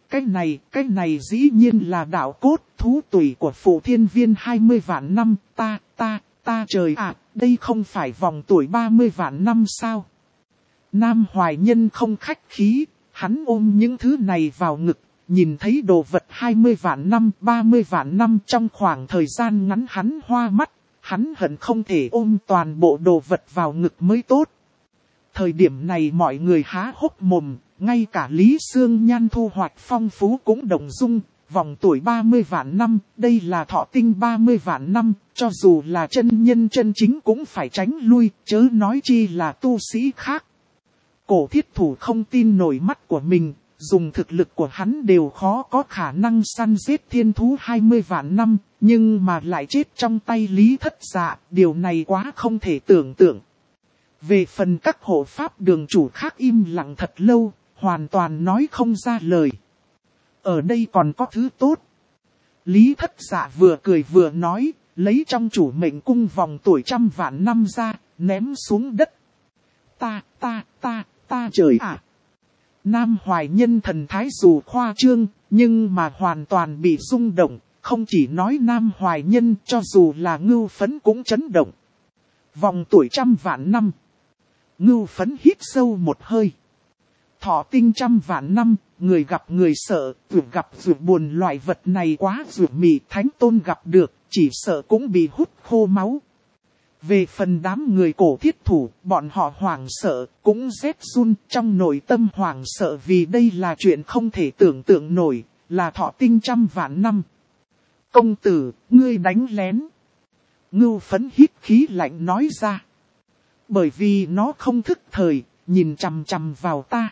A: này dĩ nhiên là đạo cốt, thú tùy của phụ thiên viên 20 vạn năm, ta trời ạ, đây không phải vòng tuổi 30 vạn năm sao? Nam Hoài Nhân không khách khí, hắn ôm những thứ này vào ngực, nhìn thấy đồ vật 20 vạn năm, 30 vạn năm trong khoảng thời gian ngắn hắn hoa mắt, hắn hận không thể ôm toàn bộ đồ vật vào ngực mới tốt. Thời điểm này mọi người há hốc mồm, ngay cả Lý Sương Nhan thu hoạch phong phú cũng động dung, vòng tuổi 30 vạn năm, đây là thọ tinh 30 vạn năm, cho dù là chân nhân chân chính cũng phải tránh lui, chớ nói chi là tu sĩ khác. Cổ thiết thủ không tin nổi mắt của mình, dùng thực lực của hắn đều khó có khả năng săn giết thiên thú 20 vạn năm, nhưng mà lại chết trong tay Lý Thất Dạ, điều này quá không thể tưởng tượng. Về phần các hộ pháp đường chủ khác im lặng thật lâu, hoàn toàn nói không ra lời. Ở đây còn có thứ tốt. Lý Thất Dạ vừa cười vừa nói, lấy trong chủ mệnh cung vòng tuổi 100 vạn năm ra, ném xuống đất. Ta trời ạ! Nam Hoài Nhân thần thái dù khoa trương, nhưng mà hoàn toàn bị rung động, không chỉ nói Nam Hoài Nhân cho dù là Ngưu Phấn cũng chấn động. Vòng tuổi 100 vạn năm. Ngưu Phấn hít sâu một hơi. Thọ tinh 100 vạn năm, người gặp người sợ, vượt gặp vượt buồn, loại vật này quá vượt mị, Thánh Tôn gặp được, chỉ sợ cũng bị hút khô máu. Về phần đám người cổ thiết thủ, bọn họ hoảng sợ, cũng rét run, trong nội tâm hoảng sợ vì đây là chuyện không thể tưởng tượng nổi, là thọ tinh 100 vạn năm. Công tử, ngươi đánh lén. Ngưu Phấn hít khí lạnh nói ra. Bởi vì nó không thức thời, nhìn chằm chằm vào ta.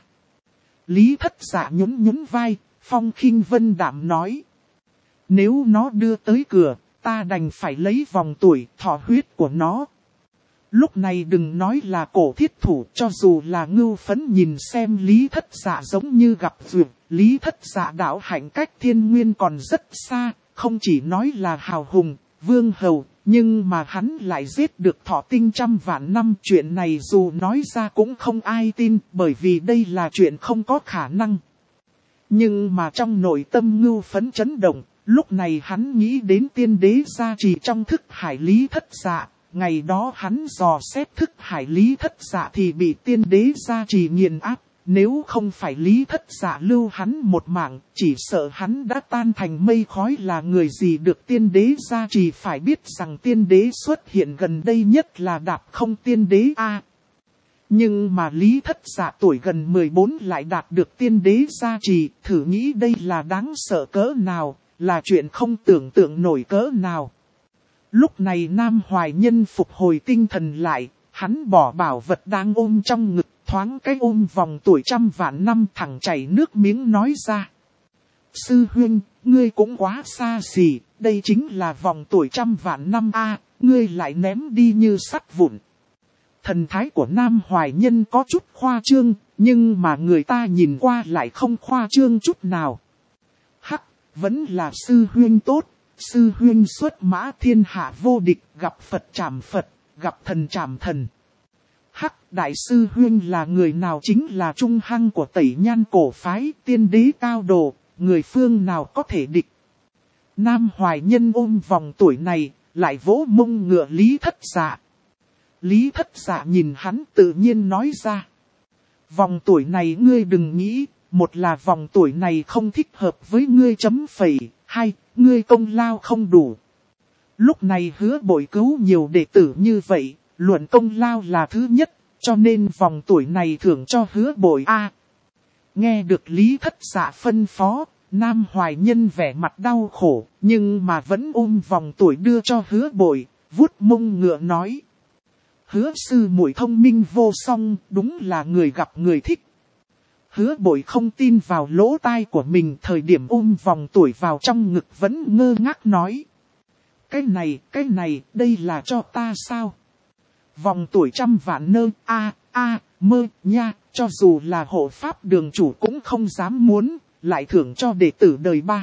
A: Lý Thất Dạ nhún vai, phong khinh vân đạm nói. Nếu nó đưa tới cửa, ta đành phải lấy vòng tuổi thọ huyết của nó. Lúc này đừng nói là cổ thiết thủ, cho dù là Ngưu Phấn nhìn xem Lý Thất Dạ giống như gặp vượt. Lý Thất Dạ đạo hạnh cách thiên nguyên còn rất xa, không chỉ nói là hào hùng, vương hầu, nhưng mà hắn lại giết được thọ tinh 100 vạn năm. Chuyện này dù nói ra cũng không ai tin, bởi vì đây là chuyện không có khả năng. Nhưng mà trong nội tâm Ngưu Phấn chấn động, lúc này hắn nghĩ đến tiên đế gia trì trong thức hải Lý Thất Dạ. Ngày đó hắn dò xét thức hải Lý Thất Dạ thì bị tiên đế gia trì nghiền áp. Nếu không phải Lý Thất Dạ lưu hắn một mạng, chỉ sợ hắn đã tan thành mây khói. Là người gì được tiên đế gia trì, phải biết rằng tiên đế xuất hiện gần đây nhất là Đạp Không tiên đế A. Nhưng mà Lý Thất Dạ tuổi gần 14 lại đạt được tiên đế gia trì, thử nghĩ đây là đáng sợ cỡ nào, là chuyện không tưởng tượng nổi cỡ nào. Lúc này Nam Hoài Nhân phục hồi tinh thần lại, hắn bỏ bảo vật đang ôm trong ngực, thoáng cái ôm vòng tuổi 100 vạn năm, thẳng chảy nước miếng nói ra. Sư huynh, ngươi cũng quá xa xỉ, đây chính là vòng tuổi 100 vạn năm a, ngươi lại ném đi như sắt vụn. Thần thái của Nam Hoài Nhân có chút khoa trương, nhưng mà người ta nhìn qua lại không khoa trương chút nào. Hắc, vẫn là sư huynh tốt, sư huynh xuất mã thiên hạ vô địch, gặp Phật trảm Phật, gặp thần trảm thần. Hắc, đại sư huynh là người nào? Chính là trung hăng của Tẩy Nhan cổ phái, tiên đế cao độ, người phương nào có thể địch. Nam Hoài Nhân ôm vòng tuổi này, lại vỗ mông ngựa Lý Thất Dạ. Lý Thất Dạ nhìn hắn tự nhiên nói ra. Vòng tuổi này ngươi đừng nghĩ, một là vòng tuổi này không thích hợp với ngươi chấm phẩy, hai, ngươi công lao không đủ. Lúc này Hứa Bội cứu nhiều đệ tử như vậy, luận công lao là thứ nhất, cho nên vòng tuổi này thưởng cho Hứa Bội a. Nghe được Lý Thất Dạ phân phó, Nam Hoài Nhân vẻ mặt đau khổ, nhưng mà vẫn ôm vòng tuổi đưa cho Hứa Bội, vuốt mông ngựa nói. Hứa sư muội thông minh vô song, đúng là người gặp người thích. Hứa Bội không tin vào lỗ tai của mình, thời điểm ôm vòng tuổi vào trong ngực vẫn ngơ ngác nói. Cái này, đây là cho ta sao? Vòng tuổi 100 vạn nơ, mơ, nha, cho dù là hộ pháp đường chủ cũng không dám muốn, lại thưởng cho đệ tử đời ba.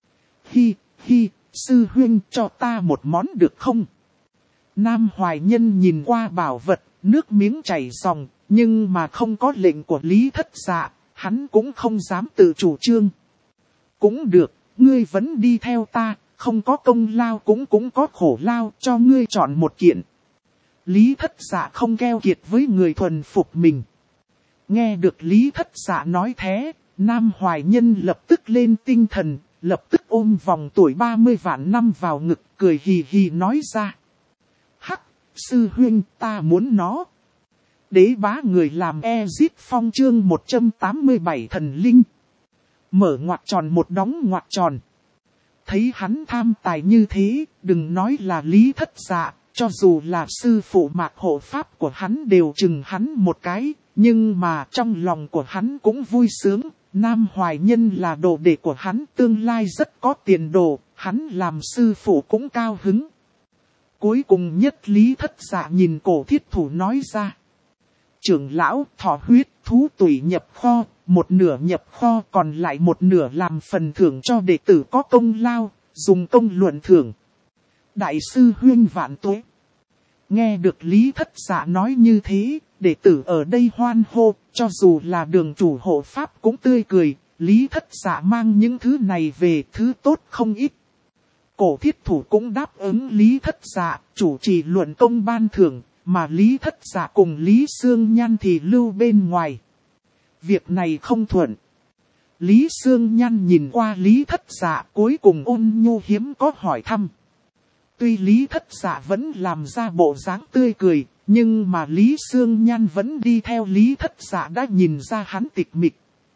A: Hi, sư huynh cho ta một món được không? Nam Hoài Nhân nhìn qua bảo vật, nước miếng chảy ròng, nhưng mà không có lệnh của Lý Thất Dạ, hắn cũng không dám tự chủ trương. Cũng được, ngươi vẫn đi theo ta, không có công lao cũng có khổ lao, cho ngươi chọn một kiện. Lý Thất Dạ không keo kiệt với người thuần phục mình. Nghe được Lý Thất Dạ nói thế, Nam Hoài Nhân lập tức lên tinh thần, lập tức ôm vòng tuổi 30 vạn năm vào ngực, cười hì hì nói ra. Hắc, sư huynh, ta muốn nó. Đế bá người làm Ezit Phong chương 187 thần linh. Mở ngoặc tròn một đóng ngoặc tròn. Thấy hắn tham tài như thế, đừng nói là Lý Thất Dạ, cho dù là sư phụ Mạc hộ pháp của hắn đều chừng hắn một cái, nhưng mà trong lòng của hắn cũng vui sướng. Nam Hoài Nhân là đồ đệ của hắn, tương lai rất có tiền đồ, hắn làm sư phụ cũng cao hứng. Cuối cùng nhất Lý Thất Dạ nhìn cổ thiết thủ nói ra. Trưởng lão, thọ huyết, thú tủy nhập kho, một nửa nhập kho, còn lại một nửa làm phần thưởng cho đệ tử có công lao, dùng công luận thưởng. Đại sư huynh vạn tuế. Nghe được Lý Thất Dạ nói như thế, đệ tử ở đây hoan hô, cho dù là đường chủ hộ pháp cũng tươi cười, Lý Thất Dạ mang những thứ này về, thứ tốt không ít. Cổ thiết thủ cũng đáp ứng Lý Thất Dạ, chủ trì luận công ban thưởng, mà Lý Thất Dạ cùng Lý Sương Nhan thì lưu bên ngoài. Việc này không thuận. Lý Sương Nhan nhìn qua Lý Thất Dạ, cuối cùng ôn nhu hiếm có hỏi thăm. Tuy Lý Thất Dạ vẫn làm ra bộ dáng tươi cười, nhưng mà Lý Sương Nhan vẫn đi theo Lý Thất Dạ đã nhìn ra hắn tịch mịch.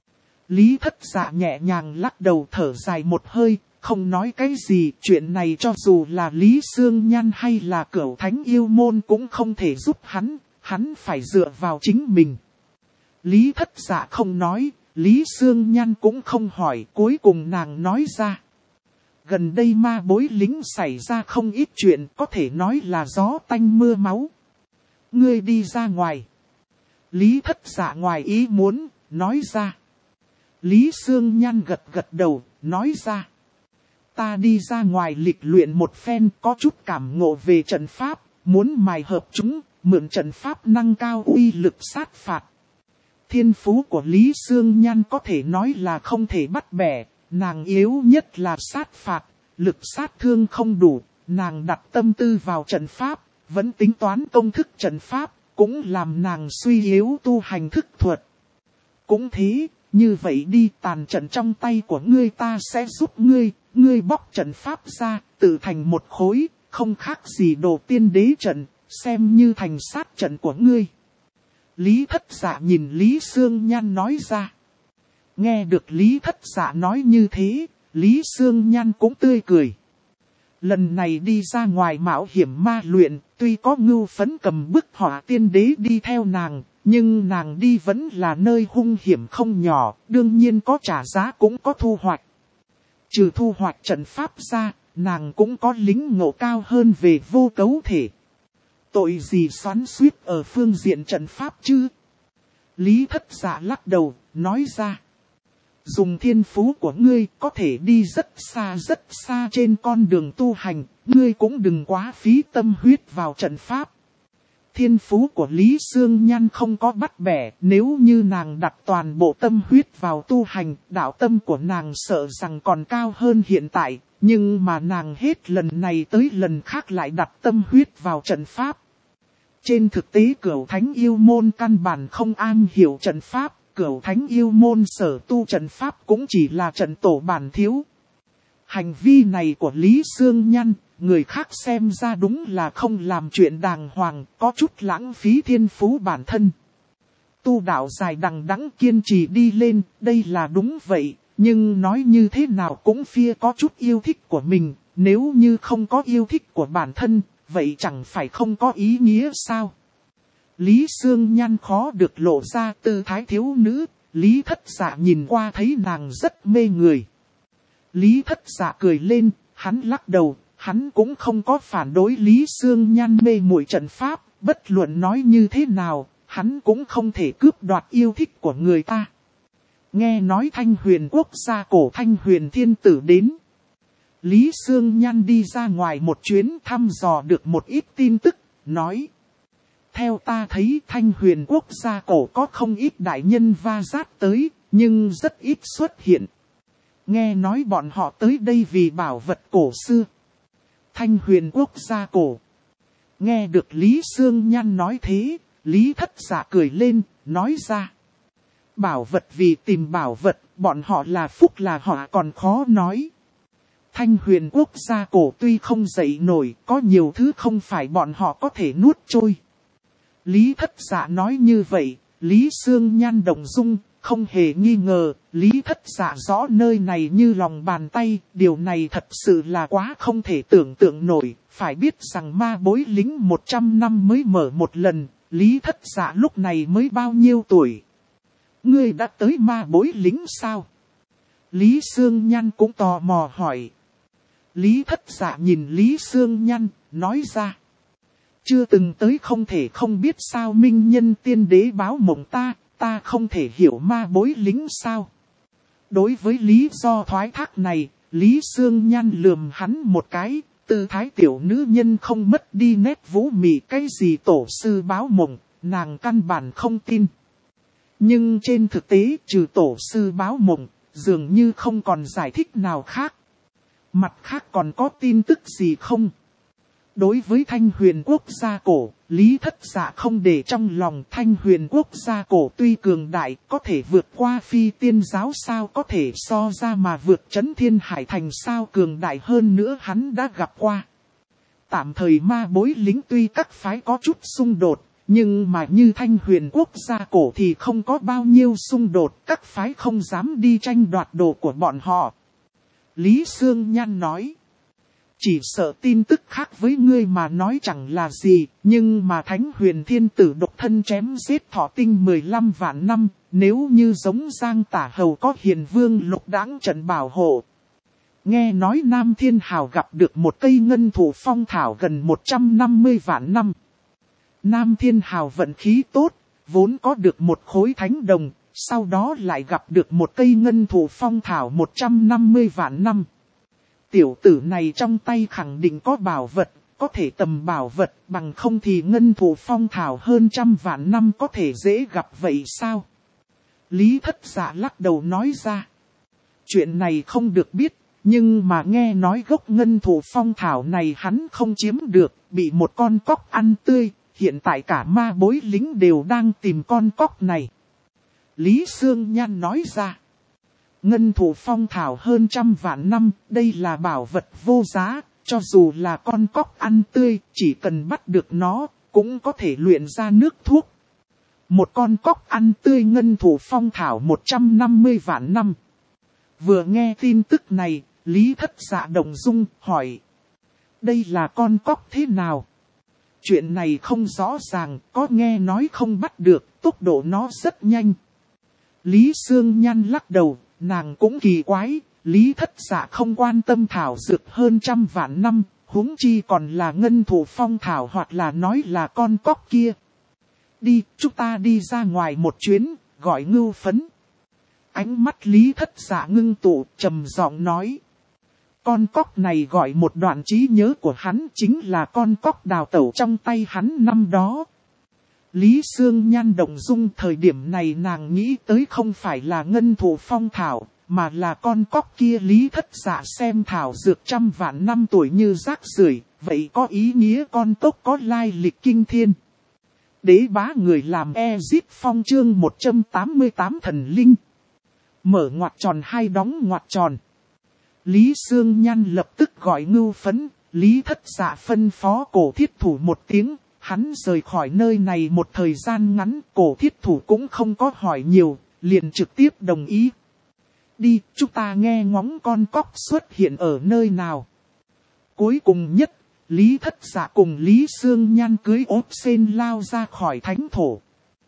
A: Lý Thất Dạ nhẹ nhàng lắc đầu thở dài một hơi, không nói cái gì. Chuyện này cho dù là Lý Sương Nhan hay là Cửu Thánh Yêu Môn cũng không thể giúp hắn phải dựa vào chính mình. Lý Thất Dạ không nói, Lý Sương Nhan cũng không hỏi, cuối cùng nàng nói ra. Gần đây ma bối lính xảy ra không ít chuyện, có thể nói là gió tanh mưa máu. Ngươi đi ra ngoài. Lý Thất Dạ ngoài ý muốn, nói ra. Lý Sương Nhan gật gật đầu, nói ra. Ta đi ra ngoài lịch luyện một phen, có chút cảm ngộ về trận pháp, muốn mài hợp chúng, mượn trận pháp nâng cao uy lực sát phạt. Thiên phú của Lý Sương Nhan có thể nói là không thể bắt bẻ, nàng yếu nhất là sát phạt, lực sát thương không đủ, nàng đặt tâm tư vào trận pháp, vẫn tính toán công thức trận pháp, cũng làm nàng suy yếu tu hành thức thuật. Cũng thế, như vậy đi, tàn trận trong tay của ngươi ta sẽ giúp ngươi bóc trận pháp ra, tự thành một khối, không khác gì đồ tiên đế trận, xem như thành sát trận của ngươi. Lý Thất Dạ nhìn Lý Sương Nhan nói ra. Nghe được Lý Thất Dạ nói như thế, Lý Sương Nhan cũng tươi cười. Lần này đi ra ngoài mạo hiểm ma luyện, tuy có Ngưu Phấn cầm bức họa tiên đế đi theo nàng, nhưng nàng đi vẫn là nơi hung hiểm không nhỏ, đương nhiên có trả giá cũng có thu hoạch. Trừ thu hoạch trận pháp ra, nàng cũng có lính ngộ cao hơn về vô cấu thể. Tội gì xoắn xuýt ở phương diện trận pháp chứ? Lý Thất Dạ lắc đầu, nói ra. Dùng thiên phú của ngươi có thể đi rất xa trên con đường tu hành, ngươi cũng đừng quá phí tâm huyết vào trận pháp. Thiên phú của Lý Sương Nhan không có bắt bẻ, nếu như nàng đặt toàn bộ tâm huyết vào tu hành, đạo tâm của nàng sợ rằng còn cao hơn hiện tại, nhưng mà nàng hết lần này tới lần khác lại đặt tâm huyết vào trận pháp. Trên thực tế Cửu Thánh Yêu Môn căn bản không am hiểu trận pháp, Cửu Thánh Yêu Môn sở tu trận pháp cũng chỉ là trận tổ bản thiếu. Hành vi này của Lý Sương Nhan, người khác xem ra đúng là không làm chuyện đàng hoàng, có chút lãng phí thiên phú bản thân. Tu đạo dài đằng đẵng kiên trì đi lên, đây là đúng vậy, nhưng nói như thế nào cũng phía có chút yêu thích của mình, nếu như không có yêu thích của bản thân, vậy chẳng phải không có ý nghĩa sao? Lý Sương Nhan khó được lộ ra tư thái thiếu nữ, Lý Thất Dạ nhìn qua thấy nàng rất mê người. Lý Thất Dạ cười lên, hắn lắc đầu, hắn cũng không có phản đối Lý Sương Nhan mê muội trận pháp, bất luận nói như thế nào, hắn cũng không thể cướp đoạt yêu thích của người ta. Nghe nói Thanh Huyền quốc gia cổ Thanh Huyền Thiên Tử đến. Lý Sương Nhan đi ra ngoài một chuyến thăm dò được một ít tin tức, nói. Theo ta thấy Thanh Huyền quốc gia cổ có không ít đại nhân va giáp tới, nhưng rất ít xuất hiện. Nghe nói bọn họ tới đây vì bảo vật cổ xưa. Thanh Huyền quốc gia cổ. Nghe được Lý Sương Nhan nói thế, Lý Thất Dạ cười lên, nói ra. Bảo vật vì tìm bảo vật, bọn họ là phúc là họ còn khó nói. Thanh Huyền quốc gia cổ tuy không dậy nổi, có nhiều thứ không phải bọn họ có thể nuốt trôi. Lý Thất Dạ nói như vậy, Lý Sương Nhan động dung, không hề nghi ngờ, Lý Thất Dạ rõ nơi này như lòng bàn tay, điều này thật sự là quá không thể tưởng tượng nổi, phải biết rằng ma bối lính 100 năm mới mở một lần, Lý Thất Dạ lúc này mới bao nhiêu tuổi. Ngươi đã tới ma bối lính sao? Lý Sương Nhan cũng tò mò hỏi. Lý Thất Dạ nhìn Lý Sương Nhan, nói ra. Chưa từng tới không thể không biết sao minh nhân tiên đế báo mộng ta không thể hiểu ma bối lính sao. Đối với lý do thoái thác này, Lý Sương Nhan lườm hắn một cái, tư thái tiểu nữ nhân không mất đi nét vũ mị cái gì tổ sư báo mộng, nàng căn bản không tin. Nhưng trên thực tế trừ tổ sư báo mộng, dường như không còn giải thích nào khác. Mặt khác còn có tin tức gì không? Đối với Thanh Huyền quốc gia cổ, Lý Thất Dạ không để trong lòng. Thanh Huyền quốc gia cổ tuy cường đại, có thể vượt qua Phi Tiên giáo sao có thể so ra mà vượt Chấn Thiên Hải Thành sao cường đại hơn nữa hắn đã gặp qua. Tạm thời ma bối lính tuy các phái có chút xung đột, nhưng mà như Thanh Huyền quốc gia cổ thì không có bao nhiêu xung đột, các phái không dám đi tranh đoạt đồ của bọn họ. Lý Sương Nhan nói. Chỉ sợ tin tức khác với ngươi mà nói chẳng là gì, nhưng mà Thánh Huyền Thiên Tử độc thân chém giết Thọ Tinh 15 vạn năm, nếu như giống Giang Tả Hầu có Hiền Vương Lục Đãng trận bảo hộ. Nghe nói Nam Thiên Hào gặp được một cây ngân thủ phong thảo gần 150 vạn năm. Nam Thiên Hào vận khí tốt, vốn có được một khối thánh đồng, sau đó lại gặp được một cây ngân thủ phong thảo 150 vạn năm. Tiểu tử này trong tay khẳng định có bảo vật, có thể tầm bảo vật, bằng không thì ngân thủ phong thảo hơn 100 vạn năm có thể dễ gặp vậy sao? Lý Thất Dạ lắc đầu nói ra. Chuyện này không được biết, nhưng mà nghe nói gốc ngân thủ phong thảo này hắn không chiếm được, bị một con cóc ăn tươi, hiện tại cả ma bối lính đều đang tìm con cóc này. Lý Sương Nhan nói ra. Ngân thủ phong thảo hơn 100 vạn năm, đây là bảo vật vô giá, cho dù là con cóc ăn tươi, chỉ cần bắt được nó, cũng có thể luyện ra nước thuốc. Một con cóc ăn tươi ngân thủ phong thảo 150 vạn năm. Vừa nghe tin tức này, Lý Thất Dạ động dung, hỏi. Đây là con cóc thế nào? Chuyện này không rõ ràng, có nghe nói không bắt được, tốc độ nó rất nhanh. Lý Sương Nhan lắc đầu. Nàng cũng kỳ quái, Lý Thất Dạ không quan tâm thảo dược hơn 100 vạn năm, huống chi còn là ngân thủ phong thảo hoặc là nói là con cóc kia. Đi, chúng ta đi ra ngoài một chuyến, gọi Ngưu Phấn. Ánh mắt Lý Thất Dạ ngưng tụ, trầm giọng nói. Con cóc này gọi một đoạn trí nhớ của hắn chính là con cóc đào tẩu trong tay hắn năm đó. Lý Sương Nhan động dung thời điểm này nàng nghĩ tới không phải là ngân thủ phong thảo, mà là con cóc kia. Lý Thất Dạ xem thảo dược 100 vạn năm tuổi như rác rưởi, vậy có ý nghĩa con cóc có lai lịch kinh thiên. Đế bá người làm Ezip Phong chương 188 thần linh. Mở ngoặc tròn hai đóng ngoặc tròn. Lý Sương Nhan lập tức gọi Ngưu Phấn, Lý Thất Dạ phân phó Cổ Thiết Thủ một tiếng. Hắn rời khỏi nơi này một thời gian ngắn, Cổ Thiết Thủ cũng không có hỏi nhiều, liền trực tiếp đồng ý. Đi, chúng ta nghe ngóng con cóc xuất hiện ở nơi nào. Cuối cùng nhất, Lý Thất Dạ cùng Lý Sương Nhan cưới ốp sen lao ra khỏi thánh thổ.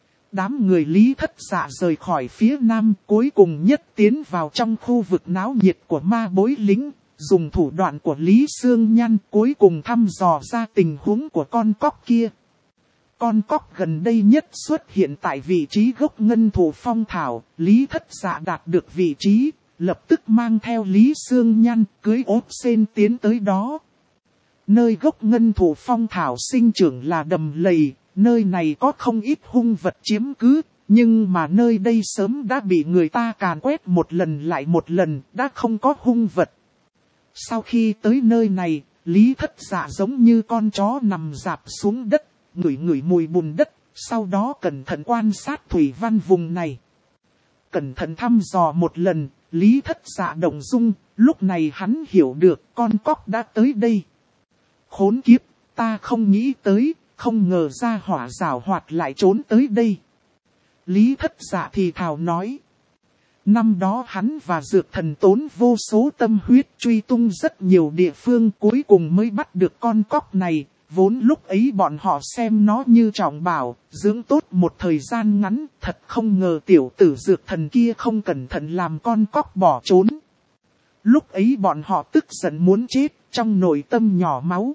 A: Đám người Lý Thất Dạ rời khỏi phía nam, cuối cùng nhất tiến vào trong khu vực náo nhiệt của ma bối lính. Dùng thủ đoạn của Lý Sương Nhan cuối cùng thăm dò ra tình huống của con cóc kia. Con cóc gần đây nhất xuất hiện tại vị trí gốc ngân thủ phong thảo. Lý Thất Dạ đạt được vị trí, lập tức mang theo Lý Sương Nhan cưới ốp sen tiến tới đó. Nơi gốc ngân thủ phong thảo sinh trưởng là đầm lầy, nơi này có không ít hung vật chiếm cứ. Nhưng mà nơi đây sớm đã bị người ta càn quét một lần lại một lần, đã không có hung vật. Sau khi tới nơi này, Lý Thất Dạ giống như con chó nằm rạp xuống đất, ngửi ngửi mùi bùn đất, sau đó cẩn thận quan sát thủy văn vùng này. Cẩn thận thăm dò một lần, Lý Thất Dạ động dung, lúc này hắn hiểu được con cóc đã tới đây. Khốn kiếp, ta không nghĩ tới, không ngờ ra hỏa giảo hoạt lại trốn tới đây. Lý Thất Dạ thì thào nói. Năm đó hắn và Dược Thần tốn vô số tâm huyết truy tung rất nhiều địa phương cuối cùng mới bắt được con cóc này. Vốn lúc ấy bọn họ xem nó như trọng bảo, dưỡng tốt một thời gian ngắn, thật không ngờ tiểu tử Dược Thần kia không cẩn thận làm con cóc bỏ trốn. Lúc ấy bọn họ tức giận muốn chết, trong nội tâm nhỏ máu.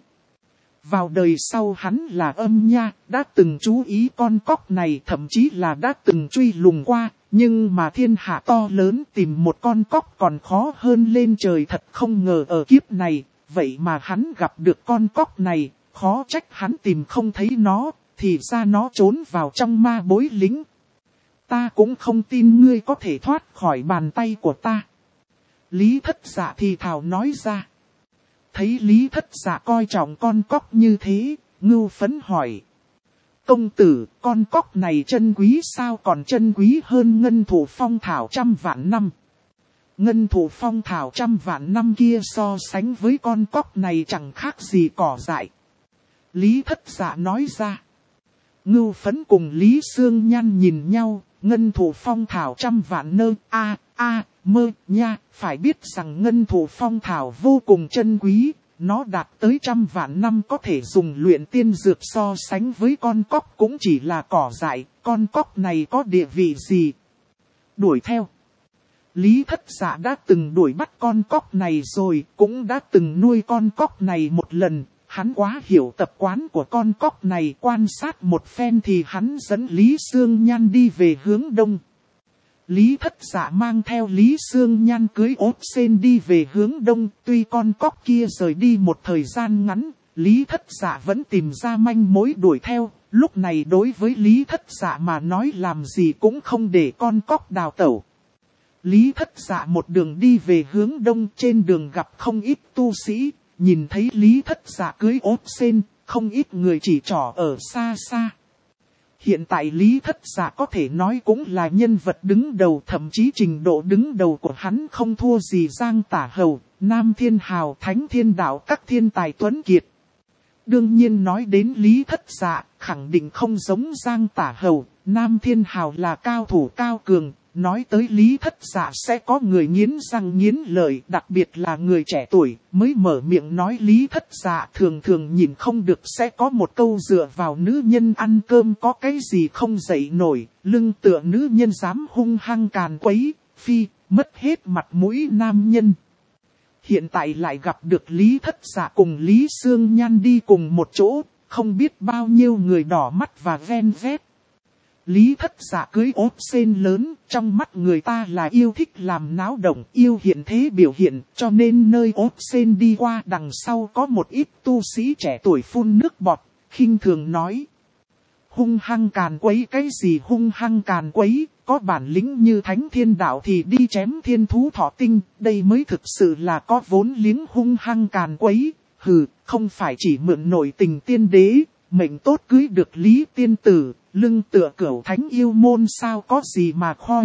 A: Vào đời sau hắn là Âm Nha, đã từng chú ý con cóc này, thậm chí là đã từng truy lùng qua. Nhưng mà thiên hạ to lớn tìm một con cóc còn khó hơn lên trời, thật không ngờ ở kiếp này, vậy mà hắn gặp được con cóc này, khó trách hắn tìm không thấy nó, thì ra nó trốn vào trong ma bối lính. Ta cũng không tin ngươi có thể thoát khỏi bàn tay của ta. Lý Thất Dạ thì thào nói ra. Thấy Lý Thất Dạ coi trọng con cóc như thế, Ngưu Phấn hỏi. Công tử, con cóc này chân quý sao còn chân quý hơn ngân thủ phong thảo 100 vạn năm. Ngân thủ phong thảo 100 vạn năm kia so sánh với con cóc này chẳng khác gì cỏ dại. Lý Thất Dạ nói ra. Ngưu Phấn cùng Lý Sương Nhan nhìn nhau, ngân thủ phong thảo 100 vạn nơ, mơ, nha, phải biết rằng ngân thủ phong thảo vô cùng chân quý, nó đạt tới 100 vạn năm có thể dùng luyện tiên dược so sánh với con cóc cũng chỉ là cỏ dại, con cóc này có địa vị gì? Đuổi theo. Lý Thất Dạ đã từng đuổi bắt con cóc này rồi, cũng đã từng nuôi con cóc này một lần. Hắn quá hiểu tập quán của con cóc này, quan sát một phen thì hắn dẫn Lý Sương Nhan đi về hướng đông. Lý Thất Dạ mang theo Lý Sương Nhan cưới ốt sên đi về hướng đông, tuy con cóc kia rời đi một thời gian ngắn, Lý Thất Dạ vẫn tìm ra manh mối đuổi theo, lúc này đối với Lý Thất Dạ mà nói làm gì cũng không để con cóc đào tẩu. Lý Thất Dạ một đường đi về hướng đông, trên đường gặp không ít tu sĩ. Nhìn thấy Lý Thất Dạ cưới ốt sên, không ít người chỉ trỏ ở xa xa. Hiện tại Lý Thất Dạ có thể nói cũng là nhân vật đứng đầu, thậm chí trình độ đứng đầu của hắn không thua gì Giang Tả Hầu, Nam Thiên Hào, Thánh Thiên Đạo các thiên tài tuấn kiệt. Đương nhiên nói đến Lý Thất Dạ, khẳng định không giống Giang Tả Hầu, Nam Thiên Hào là cao thủ cao cường. Nói tới Lý Thất Dạ sẽ có người nghiến răng nghiến lợi, đặc biệt là người trẻ tuổi, mới mở miệng nói Lý Thất Dạ thường thường nhìn không được sẽ có một câu dựa vào nữ nhân ăn cơm có cái gì không dậy nổi, lưng tựa nữ nhân dám hung hăng càn quấy, phi, mất hết mặt mũi nam nhân. Hiện tại lại gặp được Lý Thất Dạ cùng Lý Sương Nhan đi cùng một chỗ, không biết bao nhiêu người đỏ mắt và ghen ghét. Lý Thất Dạ cưới ốt sên lớn, trong mắt người ta là yêu thích làm náo động, yêu hiện thế biểu hiện, cho nên nơi ốt sên đi qua đằng sau có một ít tu sĩ trẻ tuổi phun nước bọt, khinh thường nói. Hung hăng càn quấy cái gì hung hăng càn quấy, có bản lĩnh như Thánh Thiên Đạo thì đi chém thiên thú thọ tinh, đây mới thực sự là có vốn liếng hung hăng càn quấy, hừ, không phải chỉ mượn nổi tình tiên đế, mệnh tốt cưới được Lý Tiên Tử. Lưng tựa cửu thánh yêu môn sao có gì mà khoe.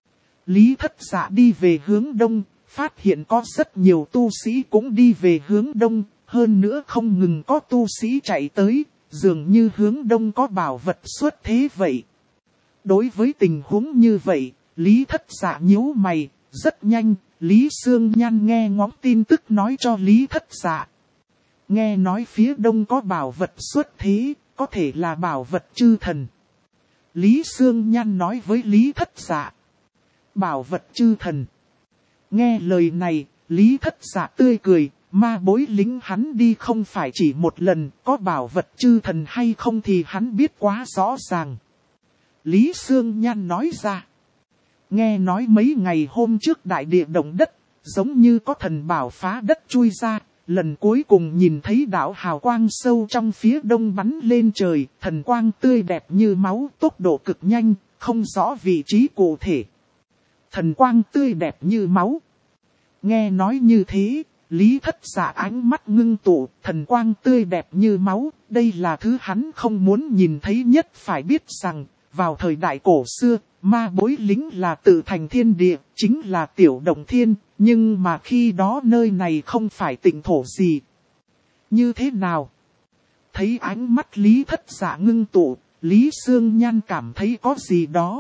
A: Lý Thất Dạ đi về hướng đông, phát hiện có rất nhiều tu sĩ cũng đi về hướng đông, hơn nữa không ngừng có tu sĩ chạy tới, dường như hướng đông có bảo vật xuất thế vậy. Đối với tình huống như vậy, Lý Thất Dạ nhíu mày, rất nhanh, Lý Sương Nhan nghe ngóng tin tức nói cho Lý Thất Dạ. Nghe nói phía đông có bảo vật xuất thế. Có thể là bảo vật chư thần. Lý Sương Nhan nói với Lý Thất Dạ. Bảo vật chư thần. Nghe lời này, Lý Thất Dạ tươi cười, ma bối lính hắn đi không phải chỉ một lần, có bảo vật chư thần hay không thì hắn biết quá rõ ràng. Lý Sương Nhan nói ra. Nghe nói mấy ngày hôm trước đại địa động đất, giống như có thần bảo phá đất chui ra. Lần cuối cùng nhìn thấy đạo hào quang sâu trong phía đông bắn lên trời, thần quang tươi đẹp như máu, tốc độ cực nhanh, không rõ vị trí cụ thể. Thần quang tươi đẹp như máu. Nghe nói như thế, Lý Thất Dạ ánh mắt ngưng tụ, thần quang tươi đẹp như máu, đây là thứ hắn không muốn nhìn thấy nhất. Phải biết rằng, vào thời đại cổ xưa, ma bối lính là tự thành thiên địa, chính là tiểu động thiên, nhưng mà khi đó nơi này không phải tịnh thổ gì. Như thế nào? Thấy ánh mắt Lý Thất Dạ ngưng tụ, Lý Sương Nhan cảm thấy có gì đó.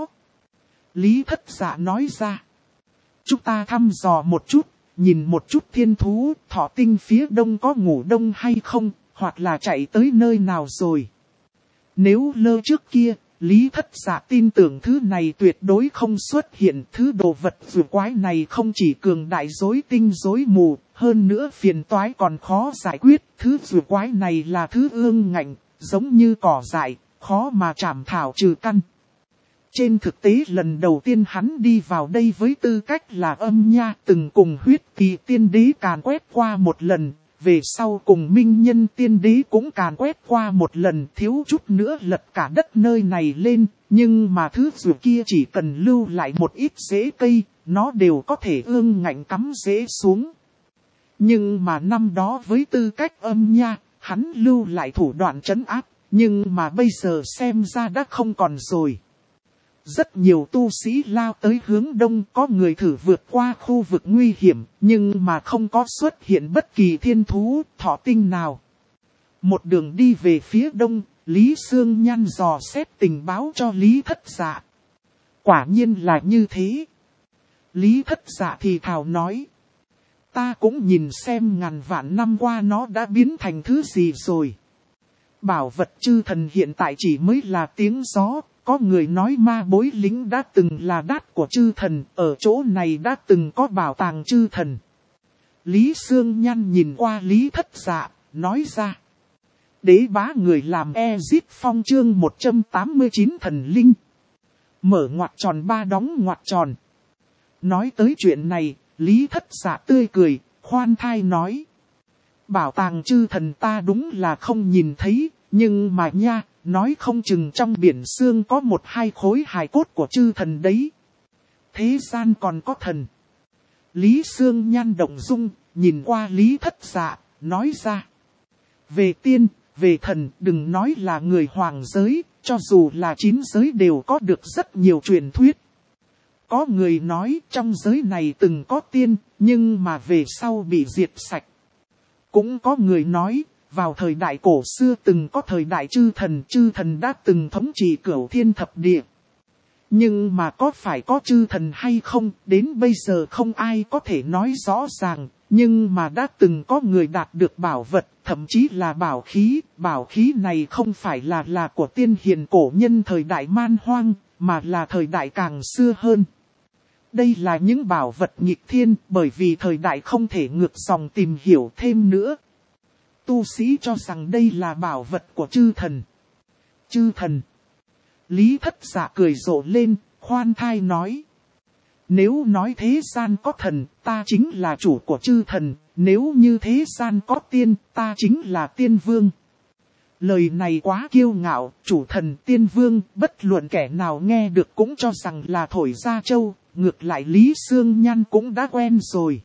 A: Lý Thất Dạ nói ra. Chúng ta thăm dò một chút, nhìn một chút thiên thú, thọ tinh phía đông có ngủ đông hay không, hoặc là chạy tới nơi nào rồi. Nếu lơ trước kia, Lý Thất Dạ tin tưởng thứ này tuyệt đối không xuất hiện. Thứ đồ vật vừa quái này không chỉ cường đại rối tinh rối mù, hơn nữa phiền toái còn khó giải quyết. Thứ vừa quái này là thứ ương ngạnh, giống như cỏ dại, khó mà trảm thảo trừ căn. Trên thực tế lần đầu tiên hắn đi vào đây với tư cách là âm nha, từng cùng huyết kỳ tiên đế càn quét qua một lần. về sau cùng Minh Nhân Tiên Đế cũng càn quét qua một lần, thiếu chút nữa lật cả đất nơi này lên, nhưng mà thứ dù kia chỉ cần lưu lại một ít rễ cây, nó đều có thể ương ngạnh cắm rễ xuống. Nhưng mà năm đó với tư cách âm nha, hắn lưu lại thủ đoạn trấn áp, nhưng mà bây giờ xem ra đã không còn rồi. Rất nhiều tu sĩ lao tới hướng đông, có người thử vượt qua khu vực nguy hiểm, nhưng mà không có xuất hiện bất kỳ thiên thú, thọ tinh nào. Một đường đi về phía đông, Lý Sương Nhan dò xét tình báo cho Lý Thất Dạ. Quả nhiên là như thế. Lý Thất Dạ thì thào nói. Ta cũng nhìn xem ngàn vạn năm qua nó đã biến thành thứ gì rồi. Bảo vật chư thần hiện tại chỉ mới là tiếng gió. Có người nói ma bối lính đã từng là đát của chư thần, ở chỗ này đã từng có bảo tàng chư thần. Lý Sương Nhan nhìn qua Lý Thất Dạ, nói ra. Đế bá người làm Ezit Phong chương 189 thần linh. Mở ngoặc tròn ba đóng ngoặc tròn. Nói tới chuyện này, Lý Thất Dạ tươi cười, khoan thai nói. Bảo tàng chư thần ta đúng là không nhìn thấy, nhưng mà nha, nói không chừng trong biển xương có một hai khối hài cốt của chư thần đấy. Thế gian còn có thần. Lý Sương Nhan động dung, nhìn qua Lý Thất Dạ, nói ra. Về tiên, về thần, đừng nói là người hoàng giới, cho dù là 9 giới đều có được rất nhiều truyền thuyết. Có người nói trong giới này từng có tiên, nhưng mà về sau bị diệt sạch. Cũng có người nói, vào thời đại cổ xưa từng có thời đại chư thần đã từng thống trị cửu thiên thập địa. Nhưng mà có phải có chư thần hay không, đến bây giờ không ai có thể nói rõ ràng, nhưng mà đã từng có người đạt được bảo vật, thậm chí là bảo khí này không phải là của tiên hiền cổ nhân thời đại man hoang, mà là thời đại càng xưa hơn. Đây là những bảo vật nghịch thiên, bởi vì thời đại không thể ngược dòng tìm hiểu thêm nữa. Tu sĩ cho rằng đây là bảo vật của chư thần. Chư thần. Lý Thất Dạ cười rộ lên, khoan thai nói. Nếu nói thế gian có thần, ta chính là chủ của chư thần. Nếu như thế gian có tiên, ta chính là tiên vương. Lời này quá kiêu ngạo, chủ thần tiên vương, bất luận kẻ nào nghe được cũng cho rằng là thổi ra châu. Ngược lại Lý Sương Nhan cũng đã quen rồi.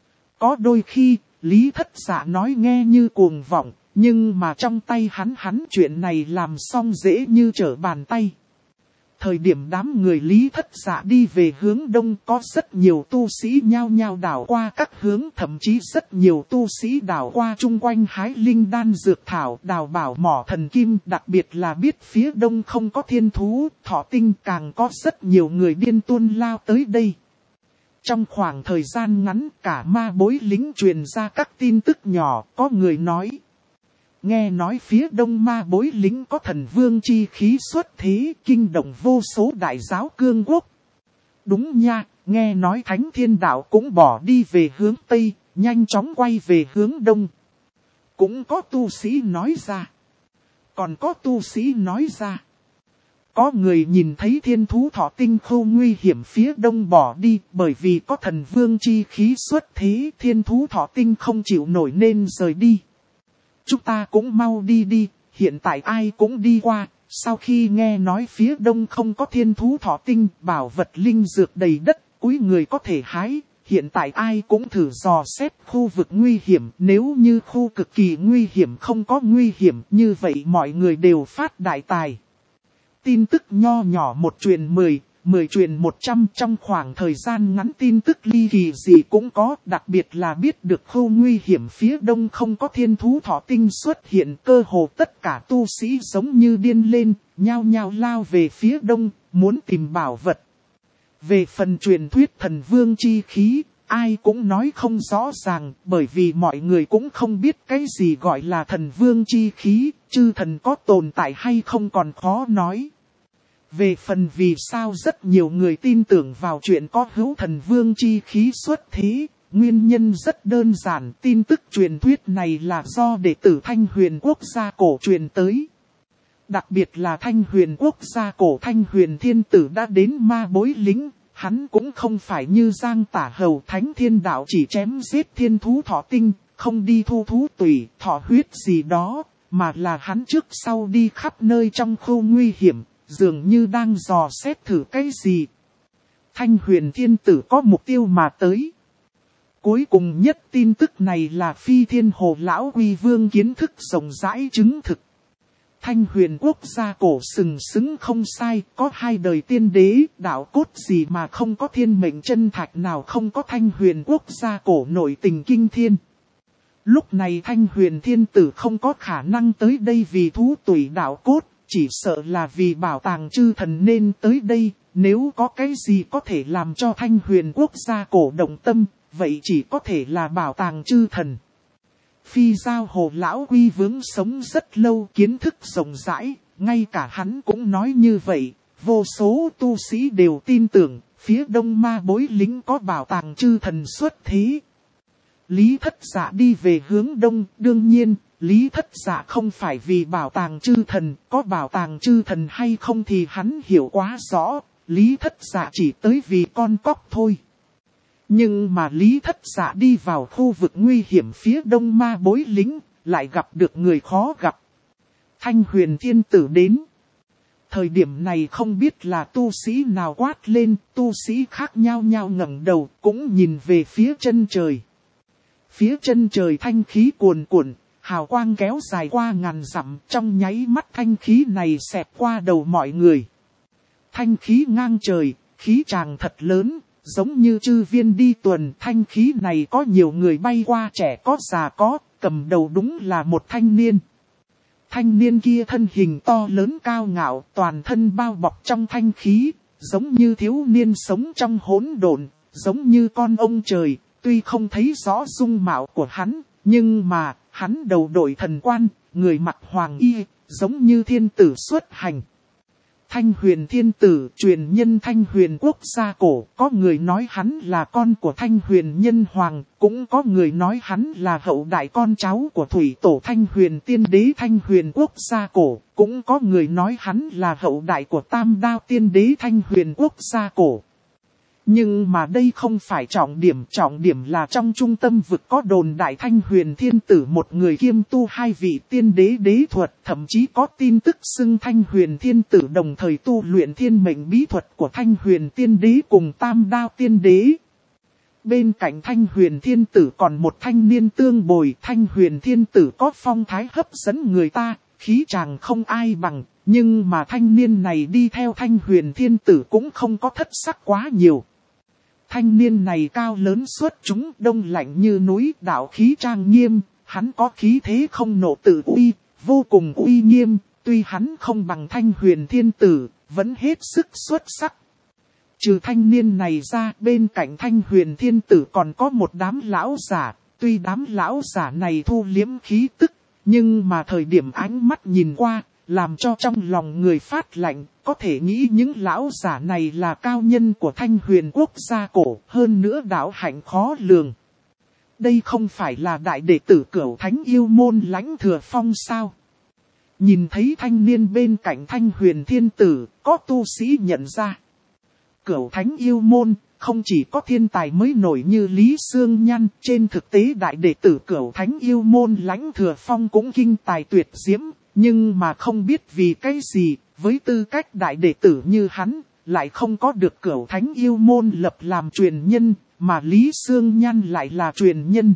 A: Có đôi khi, Lý Thất Dạ nói nghe như cuồng vọng, nhưng mà trong tay hắn chuyện này làm xong dễ như trở bàn tay. Thời điểm đám người Lý Thất Dạ đi về hướng đông có rất nhiều tu sĩ nhao nhao đảo qua các hướng, thậm chí rất nhiều tu sĩ đảo qua chung quanh hái linh đan dược thảo, đào bảo mỏ thần kim, đặc biệt là biết phía đông không có thiên thú, thọ tinh, càng có rất nhiều người điên tuôn lao tới đây. Trong khoảng thời gian ngắn cả ma bối lính truyền ra các tin tức nhỏ, có người nói. Nghe nói phía đông ma bối lính có thần vương chi khí xuất thế, kinh động vô số đại giáo cương quốc. Đúng nha, nghe nói Thánh Thiên Đạo cũng bỏ đi về hướng Tây, nhanh chóng quay về hướng Đông. Cũng có tu sĩ nói ra. Còn có tu sĩ nói ra. Có người nhìn thấy thiên thú thọ tinh khô nguy hiểm phía đông bỏ đi, bởi vì có thần vương chi khí xuất thế, thiên thú thọ tinh không chịu nổi nên rời đi. Chúng ta cũng mau đi đi, hiện tại ai cũng đi qua, sau khi nghe nói phía đông không có thiên thú thọ tinh, bảo vật linh dược đầy đất, cuối người có thể hái, hiện tại ai cũng thử dò xét khu vực nguy hiểm, nếu như khu cực kỳ nguy hiểm không có nguy hiểm, như vậy mọi người đều phát đại tài. Tin tức nho nhỏ một truyền 10 truyền 100 trong khoảng thời gian ngắn tin tức ly kỳ gì cũng có, đặc biệt là biết được khu nguy hiểm phía đông không có thiên thú thọ tinh xuất hiện, cơ hồ tất cả tu sĩ giống như điên lên, nhao nhao lao về phía đông, muốn tìm bảo vật. Về phần truyền thuyết thần vương chi khí, ai cũng nói không rõ ràng, bởi vì mọi người cũng không biết cái gì gọi là thần vương chi khí, chư thần có tồn tại hay không còn khó nói. Về phần vì sao rất nhiều người tin tưởng vào chuyện có hữu thần vương chi khí xuất thế, nguyên nhân rất đơn giản, tin tức truyền thuyết này là do đệ tử Thanh Huyền Quốc gia cổ truyền tới. Đặc biệt là Thanh Huyền Quốc gia cổ Thanh Huyền Thiên Tử đã đến ma bối lính, hắn cũng không phải như Giang Tả Hầu Thánh Thiên Đạo chỉ chém giết thiên thú thọ tinh, không đi thu thú tủy, thọ huyết gì đó, mà là hắn trước sau đi khắp nơi trong khu nguy hiểm, dường như đang dò xét thử cái gì. Thanh Huyền Thiên Tử có mục tiêu mà tới. Cuối cùng nhất tin tức này là Phi Thiên Hồ Lão Quy Vương kiến thức rộng rãi chứng thực. Thanh Huyền quốc gia cổ sừng sững không sai, có 2 đời tiên đế, đạo cốt gì mà không có thiên mệnh chân thạch nào không có Thanh Huyền quốc gia cổ nội tình kinh thiên. Lúc này Thanh Huyền Thiên Tử không có khả năng tới đây vì thú tủy đạo cốt, chỉ sợ là vì bảo tàng chư thần nên tới đây, nếu có cái gì có thể làm cho Thanh Huyền quốc gia cổ động tâm, vậy chỉ có thể là bảo tàng chư thần. Phi Giao Hồ Lão Quy Vương sống rất lâu, kiến thức rộng rãi, ngay cả hắn cũng nói như vậy, vô số tu sĩ đều tin tưởng, phía đông ma bối lính có bảo tàng chư thần xuất thế. Lý Thất Dạ đi về hướng đông, đương nhiên, Lý Thất Dạ không phải vì bảo tàng chư thần, có bảo tàng chư thần hay không thì hắn hiểu quá rõ, Lý Thất Dạ chỉ tới vì con cóc thôi. Nhưng mà Lý Thất Dạ đi vào khu vực nguy hiểm phía đông ma bối lính, lại gặp được người khó gặp. Thanh Huyền Thiên Tử đến. Thời điểm này không biết là tu sĩ nào quát lên, tu sĩ khác nhau nhau ngẩng đầu, cũng nhìn về phía chân trời. Phía chân trời thanh khí cuồn cuộn, hào quang kéo dài qua ngàn dặm, trong nháy mắt thanh khí này xẹt qua đầu mọi người. Thanh khí ngang trời, khí tràng thật lớn, giống như chư viên đi tuần, thanh khí này có nhiều người bay qua, trẻ có già có, cầm đầu đúng là một thanh niên. Thanh niên kia thân hình to lớn cao ngạo, toàn thân bao bọc trong thanh khí, giống như thiếu niên sống trong hỗn độn, giống như con ông trời, tuy không thấy rõ dung mạo của hắn, nhưng mà, hắn đầu đội thần quan, người mặc hoàng y, giống như thiên tử xuất hành. Thanh Huyền Thiên Tử, truyền nhân Thanh Huyền quốc gia cổ, có người nói hắn là con của Thanh Huyền Nhân Hoàng, cũng có người nói hắn là hậu đại con cháu của thủy tổ Thanh Huyền Tiên Đế Thanh Huyền quốc gia cổ, cũng có người nói hắn là hậu đại của Tam Đao Tiên Đế Thanh Huyền quốc gia cổ. Nhưng mà đây không phải trọng điểm là trong trung tâm vực có đồn đại Thanh Huyền Thiên Tử một người kiêm tu 2 vị tiên đế đế thuật, thậm chí có tin tức xưng Thanh Huyền Thiên Tử đồng thời tu luyện thiên mệnh bí thuật của Thanh Huyền Tiên Đế cùng Tam Đao Tiên Đế. Bên cạnh Thanh Huyền Thiên Tử còn một thanh niên tương bồi, Thanh Huyền Thiên Tử có phong thái hấp dẫn người ta, khí chàng không ai bằng, nhưng mà thanh niên này đi theo Thanh Huyền Thiên Tử cũng không có thất sắc quá nhiều. Thanh niên này cao lớn xuất chúng, đông lạnh như núi, đạo khí trang nghiêm, hắn có khí thế không nộ tự uy, vô cùng uy nghiêm, tuy hắn không bằng Thanh Huyền Thiên Tử, vẫn hết sức xuất sắc. Trừ thanh niên này ra, bên cạnh Thanh Huyền Thiên Tử còn có một đám lão giả, tuy đám lão giả này thu liếm khí tức, nhưng mà thời điểm ánh mắt nhìn qua, làm cho trong lòng người phát lạnh, có thể nghĩ những lão giả này là cao nhân của Thanh Huyền quốc gia cổ, hơn nữa đạo hạnh khó lường. Đây không phải là đại đệ tử Cửu Thánh Yêu Môn Lãnh Thừa Phong sao? Nhìn thấy thanh niên bên cạnh Thanh Huyền Thiên Tử, có tu sĩ nhận ra. Cửu Thánh Yêu Môn, không chỉ có thiên tài mới nổi như Lý Sương Nhan, trên thực tế đại đệ tử Cửu Thánh Yêu Môn Lãnh Thừa Phong cũng kinh tài tuyệt diễm. Nhưng mà không biết vì cái gì, với tư cách đại đệ tử như hắn, lại không có được Cửu Thánh Yêu Môn lập làm truyền nhân, mà Lý Sương Nhan lại là truyền nhân.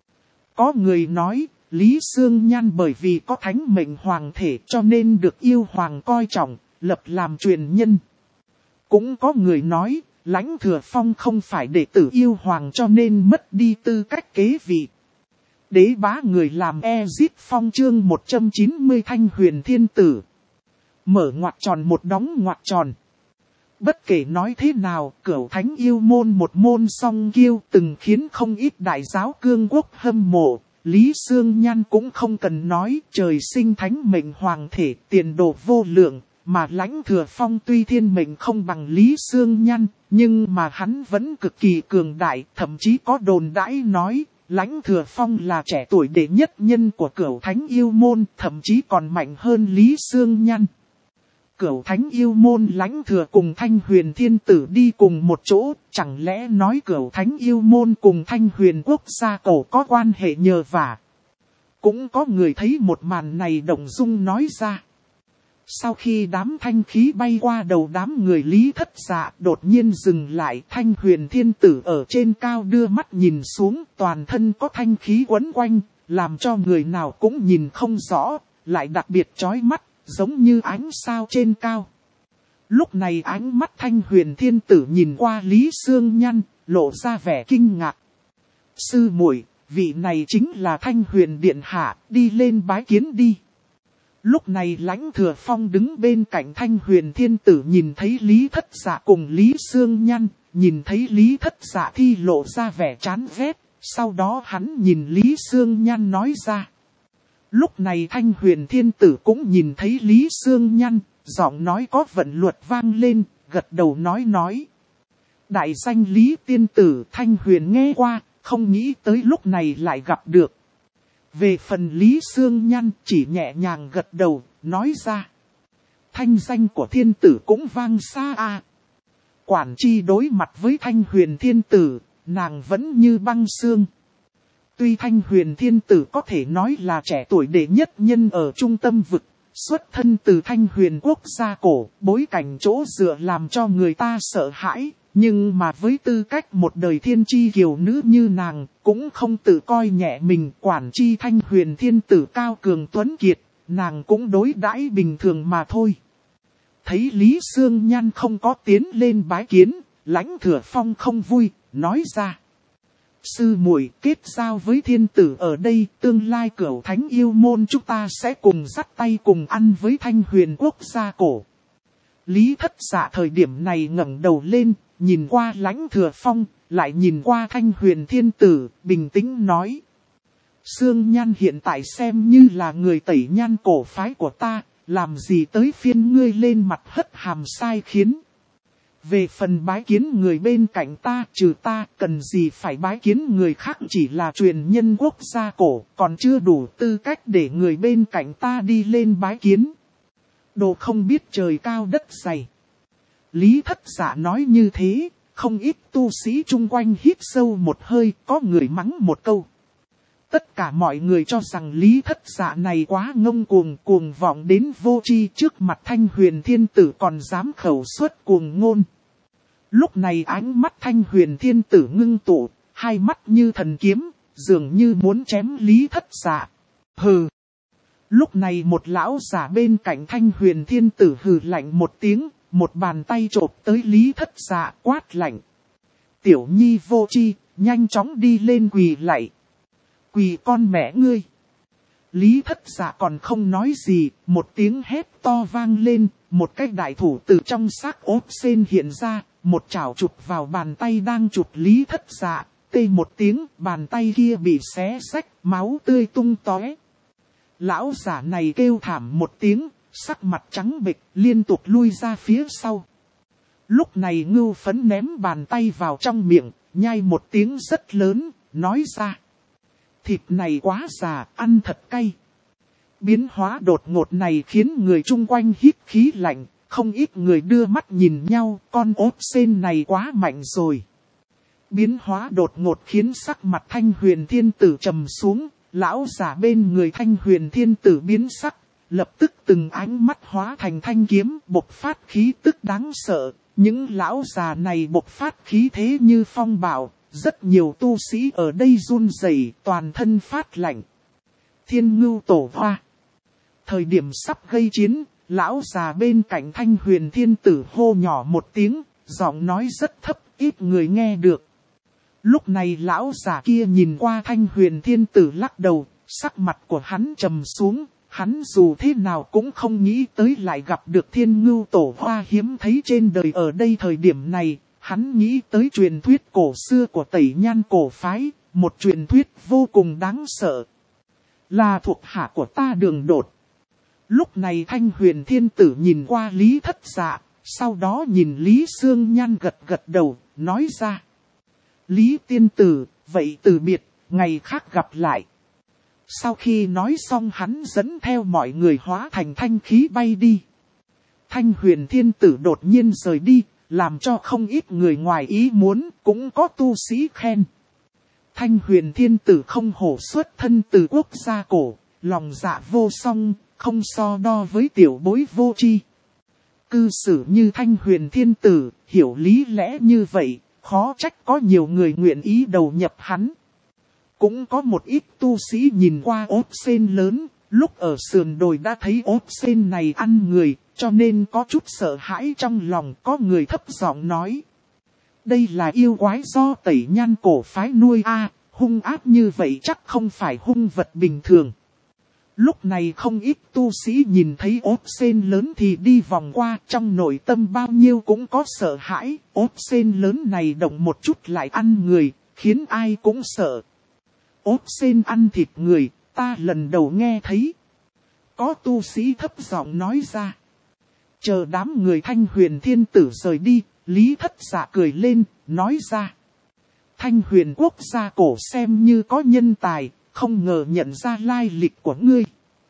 A: Có người nói, Lý Sương Nhan bởi vì có thánh mệnh hoàng thể cho nên được yêu hoàng coi trọng, lập làm truyền nhân. Cũng có người nói, Lãnh Thừa Phong không phải đệ tử yêu hoàng cho nên mất đi tư cách kế vị. Đế bá người làm Ezit Phong chương 190 Thanh Huyền Thiên Tử. Mở ngoặc tròn một đóng ngoặc tròn. Bất kể nói thế nào, Cửu Thánh Yêu Môn một môn song kiêu từng khiến không ít đại giáo cương quốc hâm mộ. Lý Sương Nhan cũng không cần nói, trời sinh thánh mệnh hoàng thể, tiền đồ vô lượng, mà Lãnh Thừa Phong tuy thiên mệnh không bằng Lý Sương Nhan, nhưng mà hắn vẫn cực kỳ cường đại, thậm chí có đồn đãi nói. Lãnh Thừa Phong là trẻ tuổi đệ nhất nhân của Cửu Thánh Yêu Môn, thậm chí còn mạnh hơn Lý Sương Nhan. Cửu Thánh Yêu Môn lãnh thừa cùng Thanh Huyền Thiên Tử đi cùng một chỗ, chẳng lẽ nói Cửu Thánh Yêu Môn cùng Thanh Huyền Quốc gia cổ có quan hệ nhờ vả. Cũng có người thấy một màn này động dung nói ra. Sau khi đám thanh khí bay qua đầu đám người Lý Thất Dạ, đột nhiên dừng lại. Thanh Huyền Thiên Tử ở trên cao đưa mắt nhìn xuống, toàn thân có thanh khí quấn quanh, làm cho người nào cũng nhìn không rõ, lại đặc biệt chói mắt, giống như ánh sao trên cao. Lúc này ánh mắt Thanh Huyền Thiên Tử nhìn qua Lý Sương Nhăn, lộ ra vẻ kinh ngạc. Sư muội, vị này chính là Thanh Huyền Điện Hạ, đi lên bái kiến đi. Lúc này Lãnh Thừa Phong đứng bên cạnh Thanh Huyền Thiên Tử, nhìn thấy Lý Thất Dạ cùng Lý Sương Nhăn, nhìn thấy Lý Thất Dạ thì lộ ra vẻ chán ghét, sau đó hắn nhìn Lý Sương Nhăn nói ra. Lúc này Thanh Huyền Thiên Tử cũng nhìn thấy Lý Sương Nhăn, giọng nói có vận luật vang lên, gật đầu nói. Đại danh Lý Tiên Tử, Thanh Huyền nghe qua, không nghĩ tới lúc này lại gặp được. Về phần Lý Sương Nhăn chỉ nhẹ nhàng gật đầu, nói ra. Thanh danh của Thiên Tử cũng vang xa a. Quản chi đối mặt với Thanh Huyền Thiên Tử, nàng vẫn như băng xương. Tuy Thanh Huyền Thiên Tử có thể nói là trẻ tuổi đệ nhất nhân ở trung tâm vực, xuất thân từ Thanh Huyền Quốc gia cổ, bối cảnh chỗ dựa làm cho người ta sợ hãi, nhưng mà với tư cách một đời thiên chi kiều nữ như nàng, cũng không tự coi nhẹ mình. Quản chi Thanh Huyền Thiên Tử cao cường tuấn kiệt, nàng cũng đối đãi bình thường mà thôi. Thấy Lý Sương Nhan không có tiến lên bái kiến, Lãnh Thừa Phong không vui, nói ra. Sư muội, kết giao với Thiên Tử ở đây, tương lai Cửu Thánh Yêu Môn chúng ta sẽ cùng dắt tay cùng ăn với Thanh Huyền Quốc gia cổ. Lý Thất Dạ thời điểm này ngẩng đầu lên, nhìn qua Lãnh Thừa Phong, lại nhìn qua Thanh Huyền Thiên Tử, bình tĩnh nói. Sương Nhan hiện tại xem như là người tẩy nhan cổ phái của ta, làm gì tới phiên ngươi lên mặt hất hàm sai khiến. Về phần bái kiến người bên cạnh ta, trừ ta, cần gì phải bái kiến người khác, chỉ là truyền nhân quốc gia cổ, còn chưa đủ tư cách để người bên cạnh ta đi lên bái kiến. Đồ không biết trời cao đất dày. Lý Thất Dạ nói như thế, không ít tu sĩ chung quanh hít sâu một hơi, có người mắng một câu. Tất cả mọi người cho rằng Lý Thất Dạ này quá ngông cuồng vọng đến vô tri, trước mặt Thanh Huyền Thiên Tử còn dám khẩu xuất cuồng ngôn. Lúc này ánh mắt Thanh Huyền Thiên Tử ngưng tụ, hai mắt như thần kiếm, dường như muốn chém Lý Thất Dạ. Hừ! Lúc này một lão giả bên cạnh Thanh Huyền Thiên Tử hừ lạnh một tiếng, một bàn tay chộp tới Lý Thất Dạ, quát lạnh. Tiểu nhi vô tri, nhanh chóng đi lên quỳ lạy. Quỳ con mẹ ngươi! Lý Thất Dạ còn không nói gì, một tiếng hét to vang lên, một cái đại thủ từ trong xác ốp sen hiện ra, một chảo chụp vào bàn tay đang chụp Lý Thất Dạ, tê một tiếng, bàn tay kia bị xé rách, máu tươi tung tóe. Lão giả này kêu thảm một tiếng, sắc mặt trắng bệch, liên tục lui ra phía sau. Lúc này Ngưu Phấn ném bàn tay vào trong miệng, nhai một tiếng rất lớn, nói ra. Thịt này quá già, ăn thật cay. Biến hóa đột ngột này khiến người chung quanh hít khí lạnh, không ít người đưa mắt nhìn nhau, con ốp sen này quá mạnh rồi. Biến hóa đột ngột khiến sắc mặt Thanh Huyền Thiên Tử trầm xuống, lão giả bên người Thanh Huyền Thiên Tử biến sắc, lập tức từng ánh mắt hóa thành thanh kiếm, bộc phát khí tức đáng sợ. Những lão già này bộc phát khí thế như phong bạo, rất nhiều tu sĩ ở đây run rẩy, toàn thân phát lạnh. Thiên Ngưu Tổ Hoa. Thời điểm sắp gây chiến, lão già bên cạnh Thanh Huyền Thiên Tử hô nhỏ một tiếng, giọng nói rất thấp, ít người nghe được. Lúc này lão già kia nhìn qua Thanh Huyền Thiên Tử lắc đầu, sắc mặt của hắn trầm xuống, hắn dù thế nào cũng không nghĩ tới lại gặp được Thiên Ngưu Tổ Hoa hiếm thấy trên đời. Ở đây thời điểm này, hắn nghĩ tới truyền thuyết cổ xưa của Tẩy Nhan cổ phái, một truyền thuyết vô cùng đáng sợ. Là thuộc hạ của ta Đường Đột. Lúc này Thanh Huyền Thiên Tử nhìn qua Lý Thất Dạ, sau đó nhìn Lý Sương Nhan gật đầu, nói ra. Lý Tiên Tử, vậy từ biệt, ngày khác gặp lại. Sau khi nói xong hắn dẫn theo mọi người hóa thành thanh khí bay đi. Thanh Huyền Thiên Tử đột nhiên rời đi, làm cho không ít người ngoài ý muốn, cũng có tu sĩ khen. Thanh Huyền Thiên Tử không hổ xuất thân từ quốc gia cổ, lòng dạ vô song, không so đo với tiểu bối vô tri. Cư xử như Thanh Huyền Thiên Tử, hiểu lý lẽ như vậy, khó trách có nhiều người nguyện ý đầu nhập hắn. Cũng có một ít tu sĩ nhìn qua ốt sên lớn, lúc ở sườn đồi đã thấy ốt sên này ăn người, cho nên có chút sợ hãi trong lòng. Có người thấp giọng nói: đây là yêu quái do Tẩy Nhan cổ phái nuôi hung ác như vậy chắc không phải hung vật bình thường. Lúc này không ít tu sĩ nhìn thấy ốt sên lớn thì đi vòng qua, trong nội tâm bao nhiêu cũng có sợ hãi. Ốt sên lớn này động một chút lại ăn người, khiến ai cũng sợ. Ốt sên ăn thịt người, ta lần đầu nghe thấy. Có tu sĩ thấp giọng nói ra. Chờ đám người Thanh Huyền Thiên Tử rời đi, Lý Thất Dạ cười lên, nói ra: Thanh Huyền quốc gia cổ xem như có nhân tài, không ngờ nhận ra lai lịch của ngươi.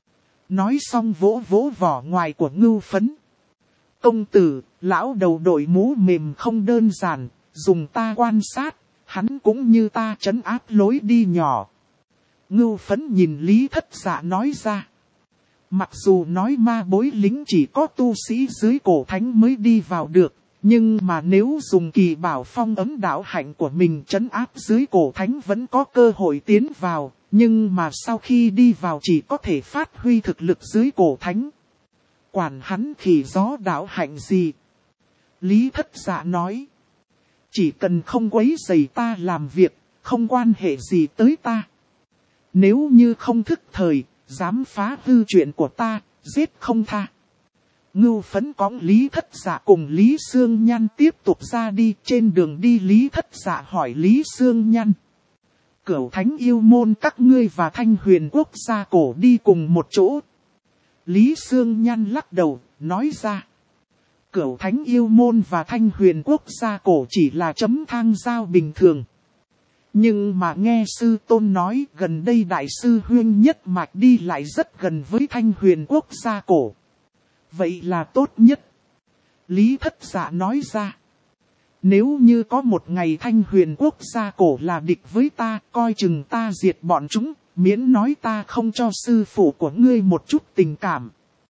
A: Nói xong vỗ vỗ vỏ ngoài của ngưu phấn. Công tử, lão đầu đội mũ mềm không đơn giản, dùng ta quan sát, hắn cũng như ta trấn áp lối đi nhỏ. Ngưu phấn nhìn Lý Thất Dạ nói ra. Mặc dù nói ma bối lính chỉ có tu sĩ dưới cổ thánh mới đi vào được, nhưng mà nếu dùng kỳ bảo phong ấm đạo hạnh của mình trấn áp dưới cổ thánh vẫn có cơ hội tiến vào, nhưng mà sau khi đi vào chỉ có thể phát huy thực lực dưới cổ thánh. Quản hắn khỉ gió đạo hạnh gì? Lý Thất Dạ nói. Chỉ cần không quấy rầy ta làm việc, không quan hệ gì tới ta. Nếu như không thức thời, dám phá hư chuyện của ta, giết không tha. Ngưu phấn cõng Lý Thất Dạ cùng Lý Sương Nhan tiếp tục ra đi. Trên đường đi Lý Thất Dạ hỏi Lý Sương Nhan: Cửu Thánh yêu môn các ngươi và Thanh Huyền quốc gia cổ đi cùng một chỗ. Lý Sương Nhan lắc đầu, nói ra: Cửu Thánh yêu môn và Thanh Huyền quốc gia cổ chỉ là chấm thang giao bình thường. Nhưng mà nghe sư tôn nói gần đây đại sư Huyên nhất mạch đi lại rất gần với Thanh Huyền quốc gia cổ. Vậy là tốt nhất. Lý Thất Dạ nói ra. Nếu như có một ngày Thanh Huyền quốc gia cổ là địch với ta, coi chừng ta diệt bọn chúng, miễn nói ta không cho sư phụ của ngươi một chút tình cảm.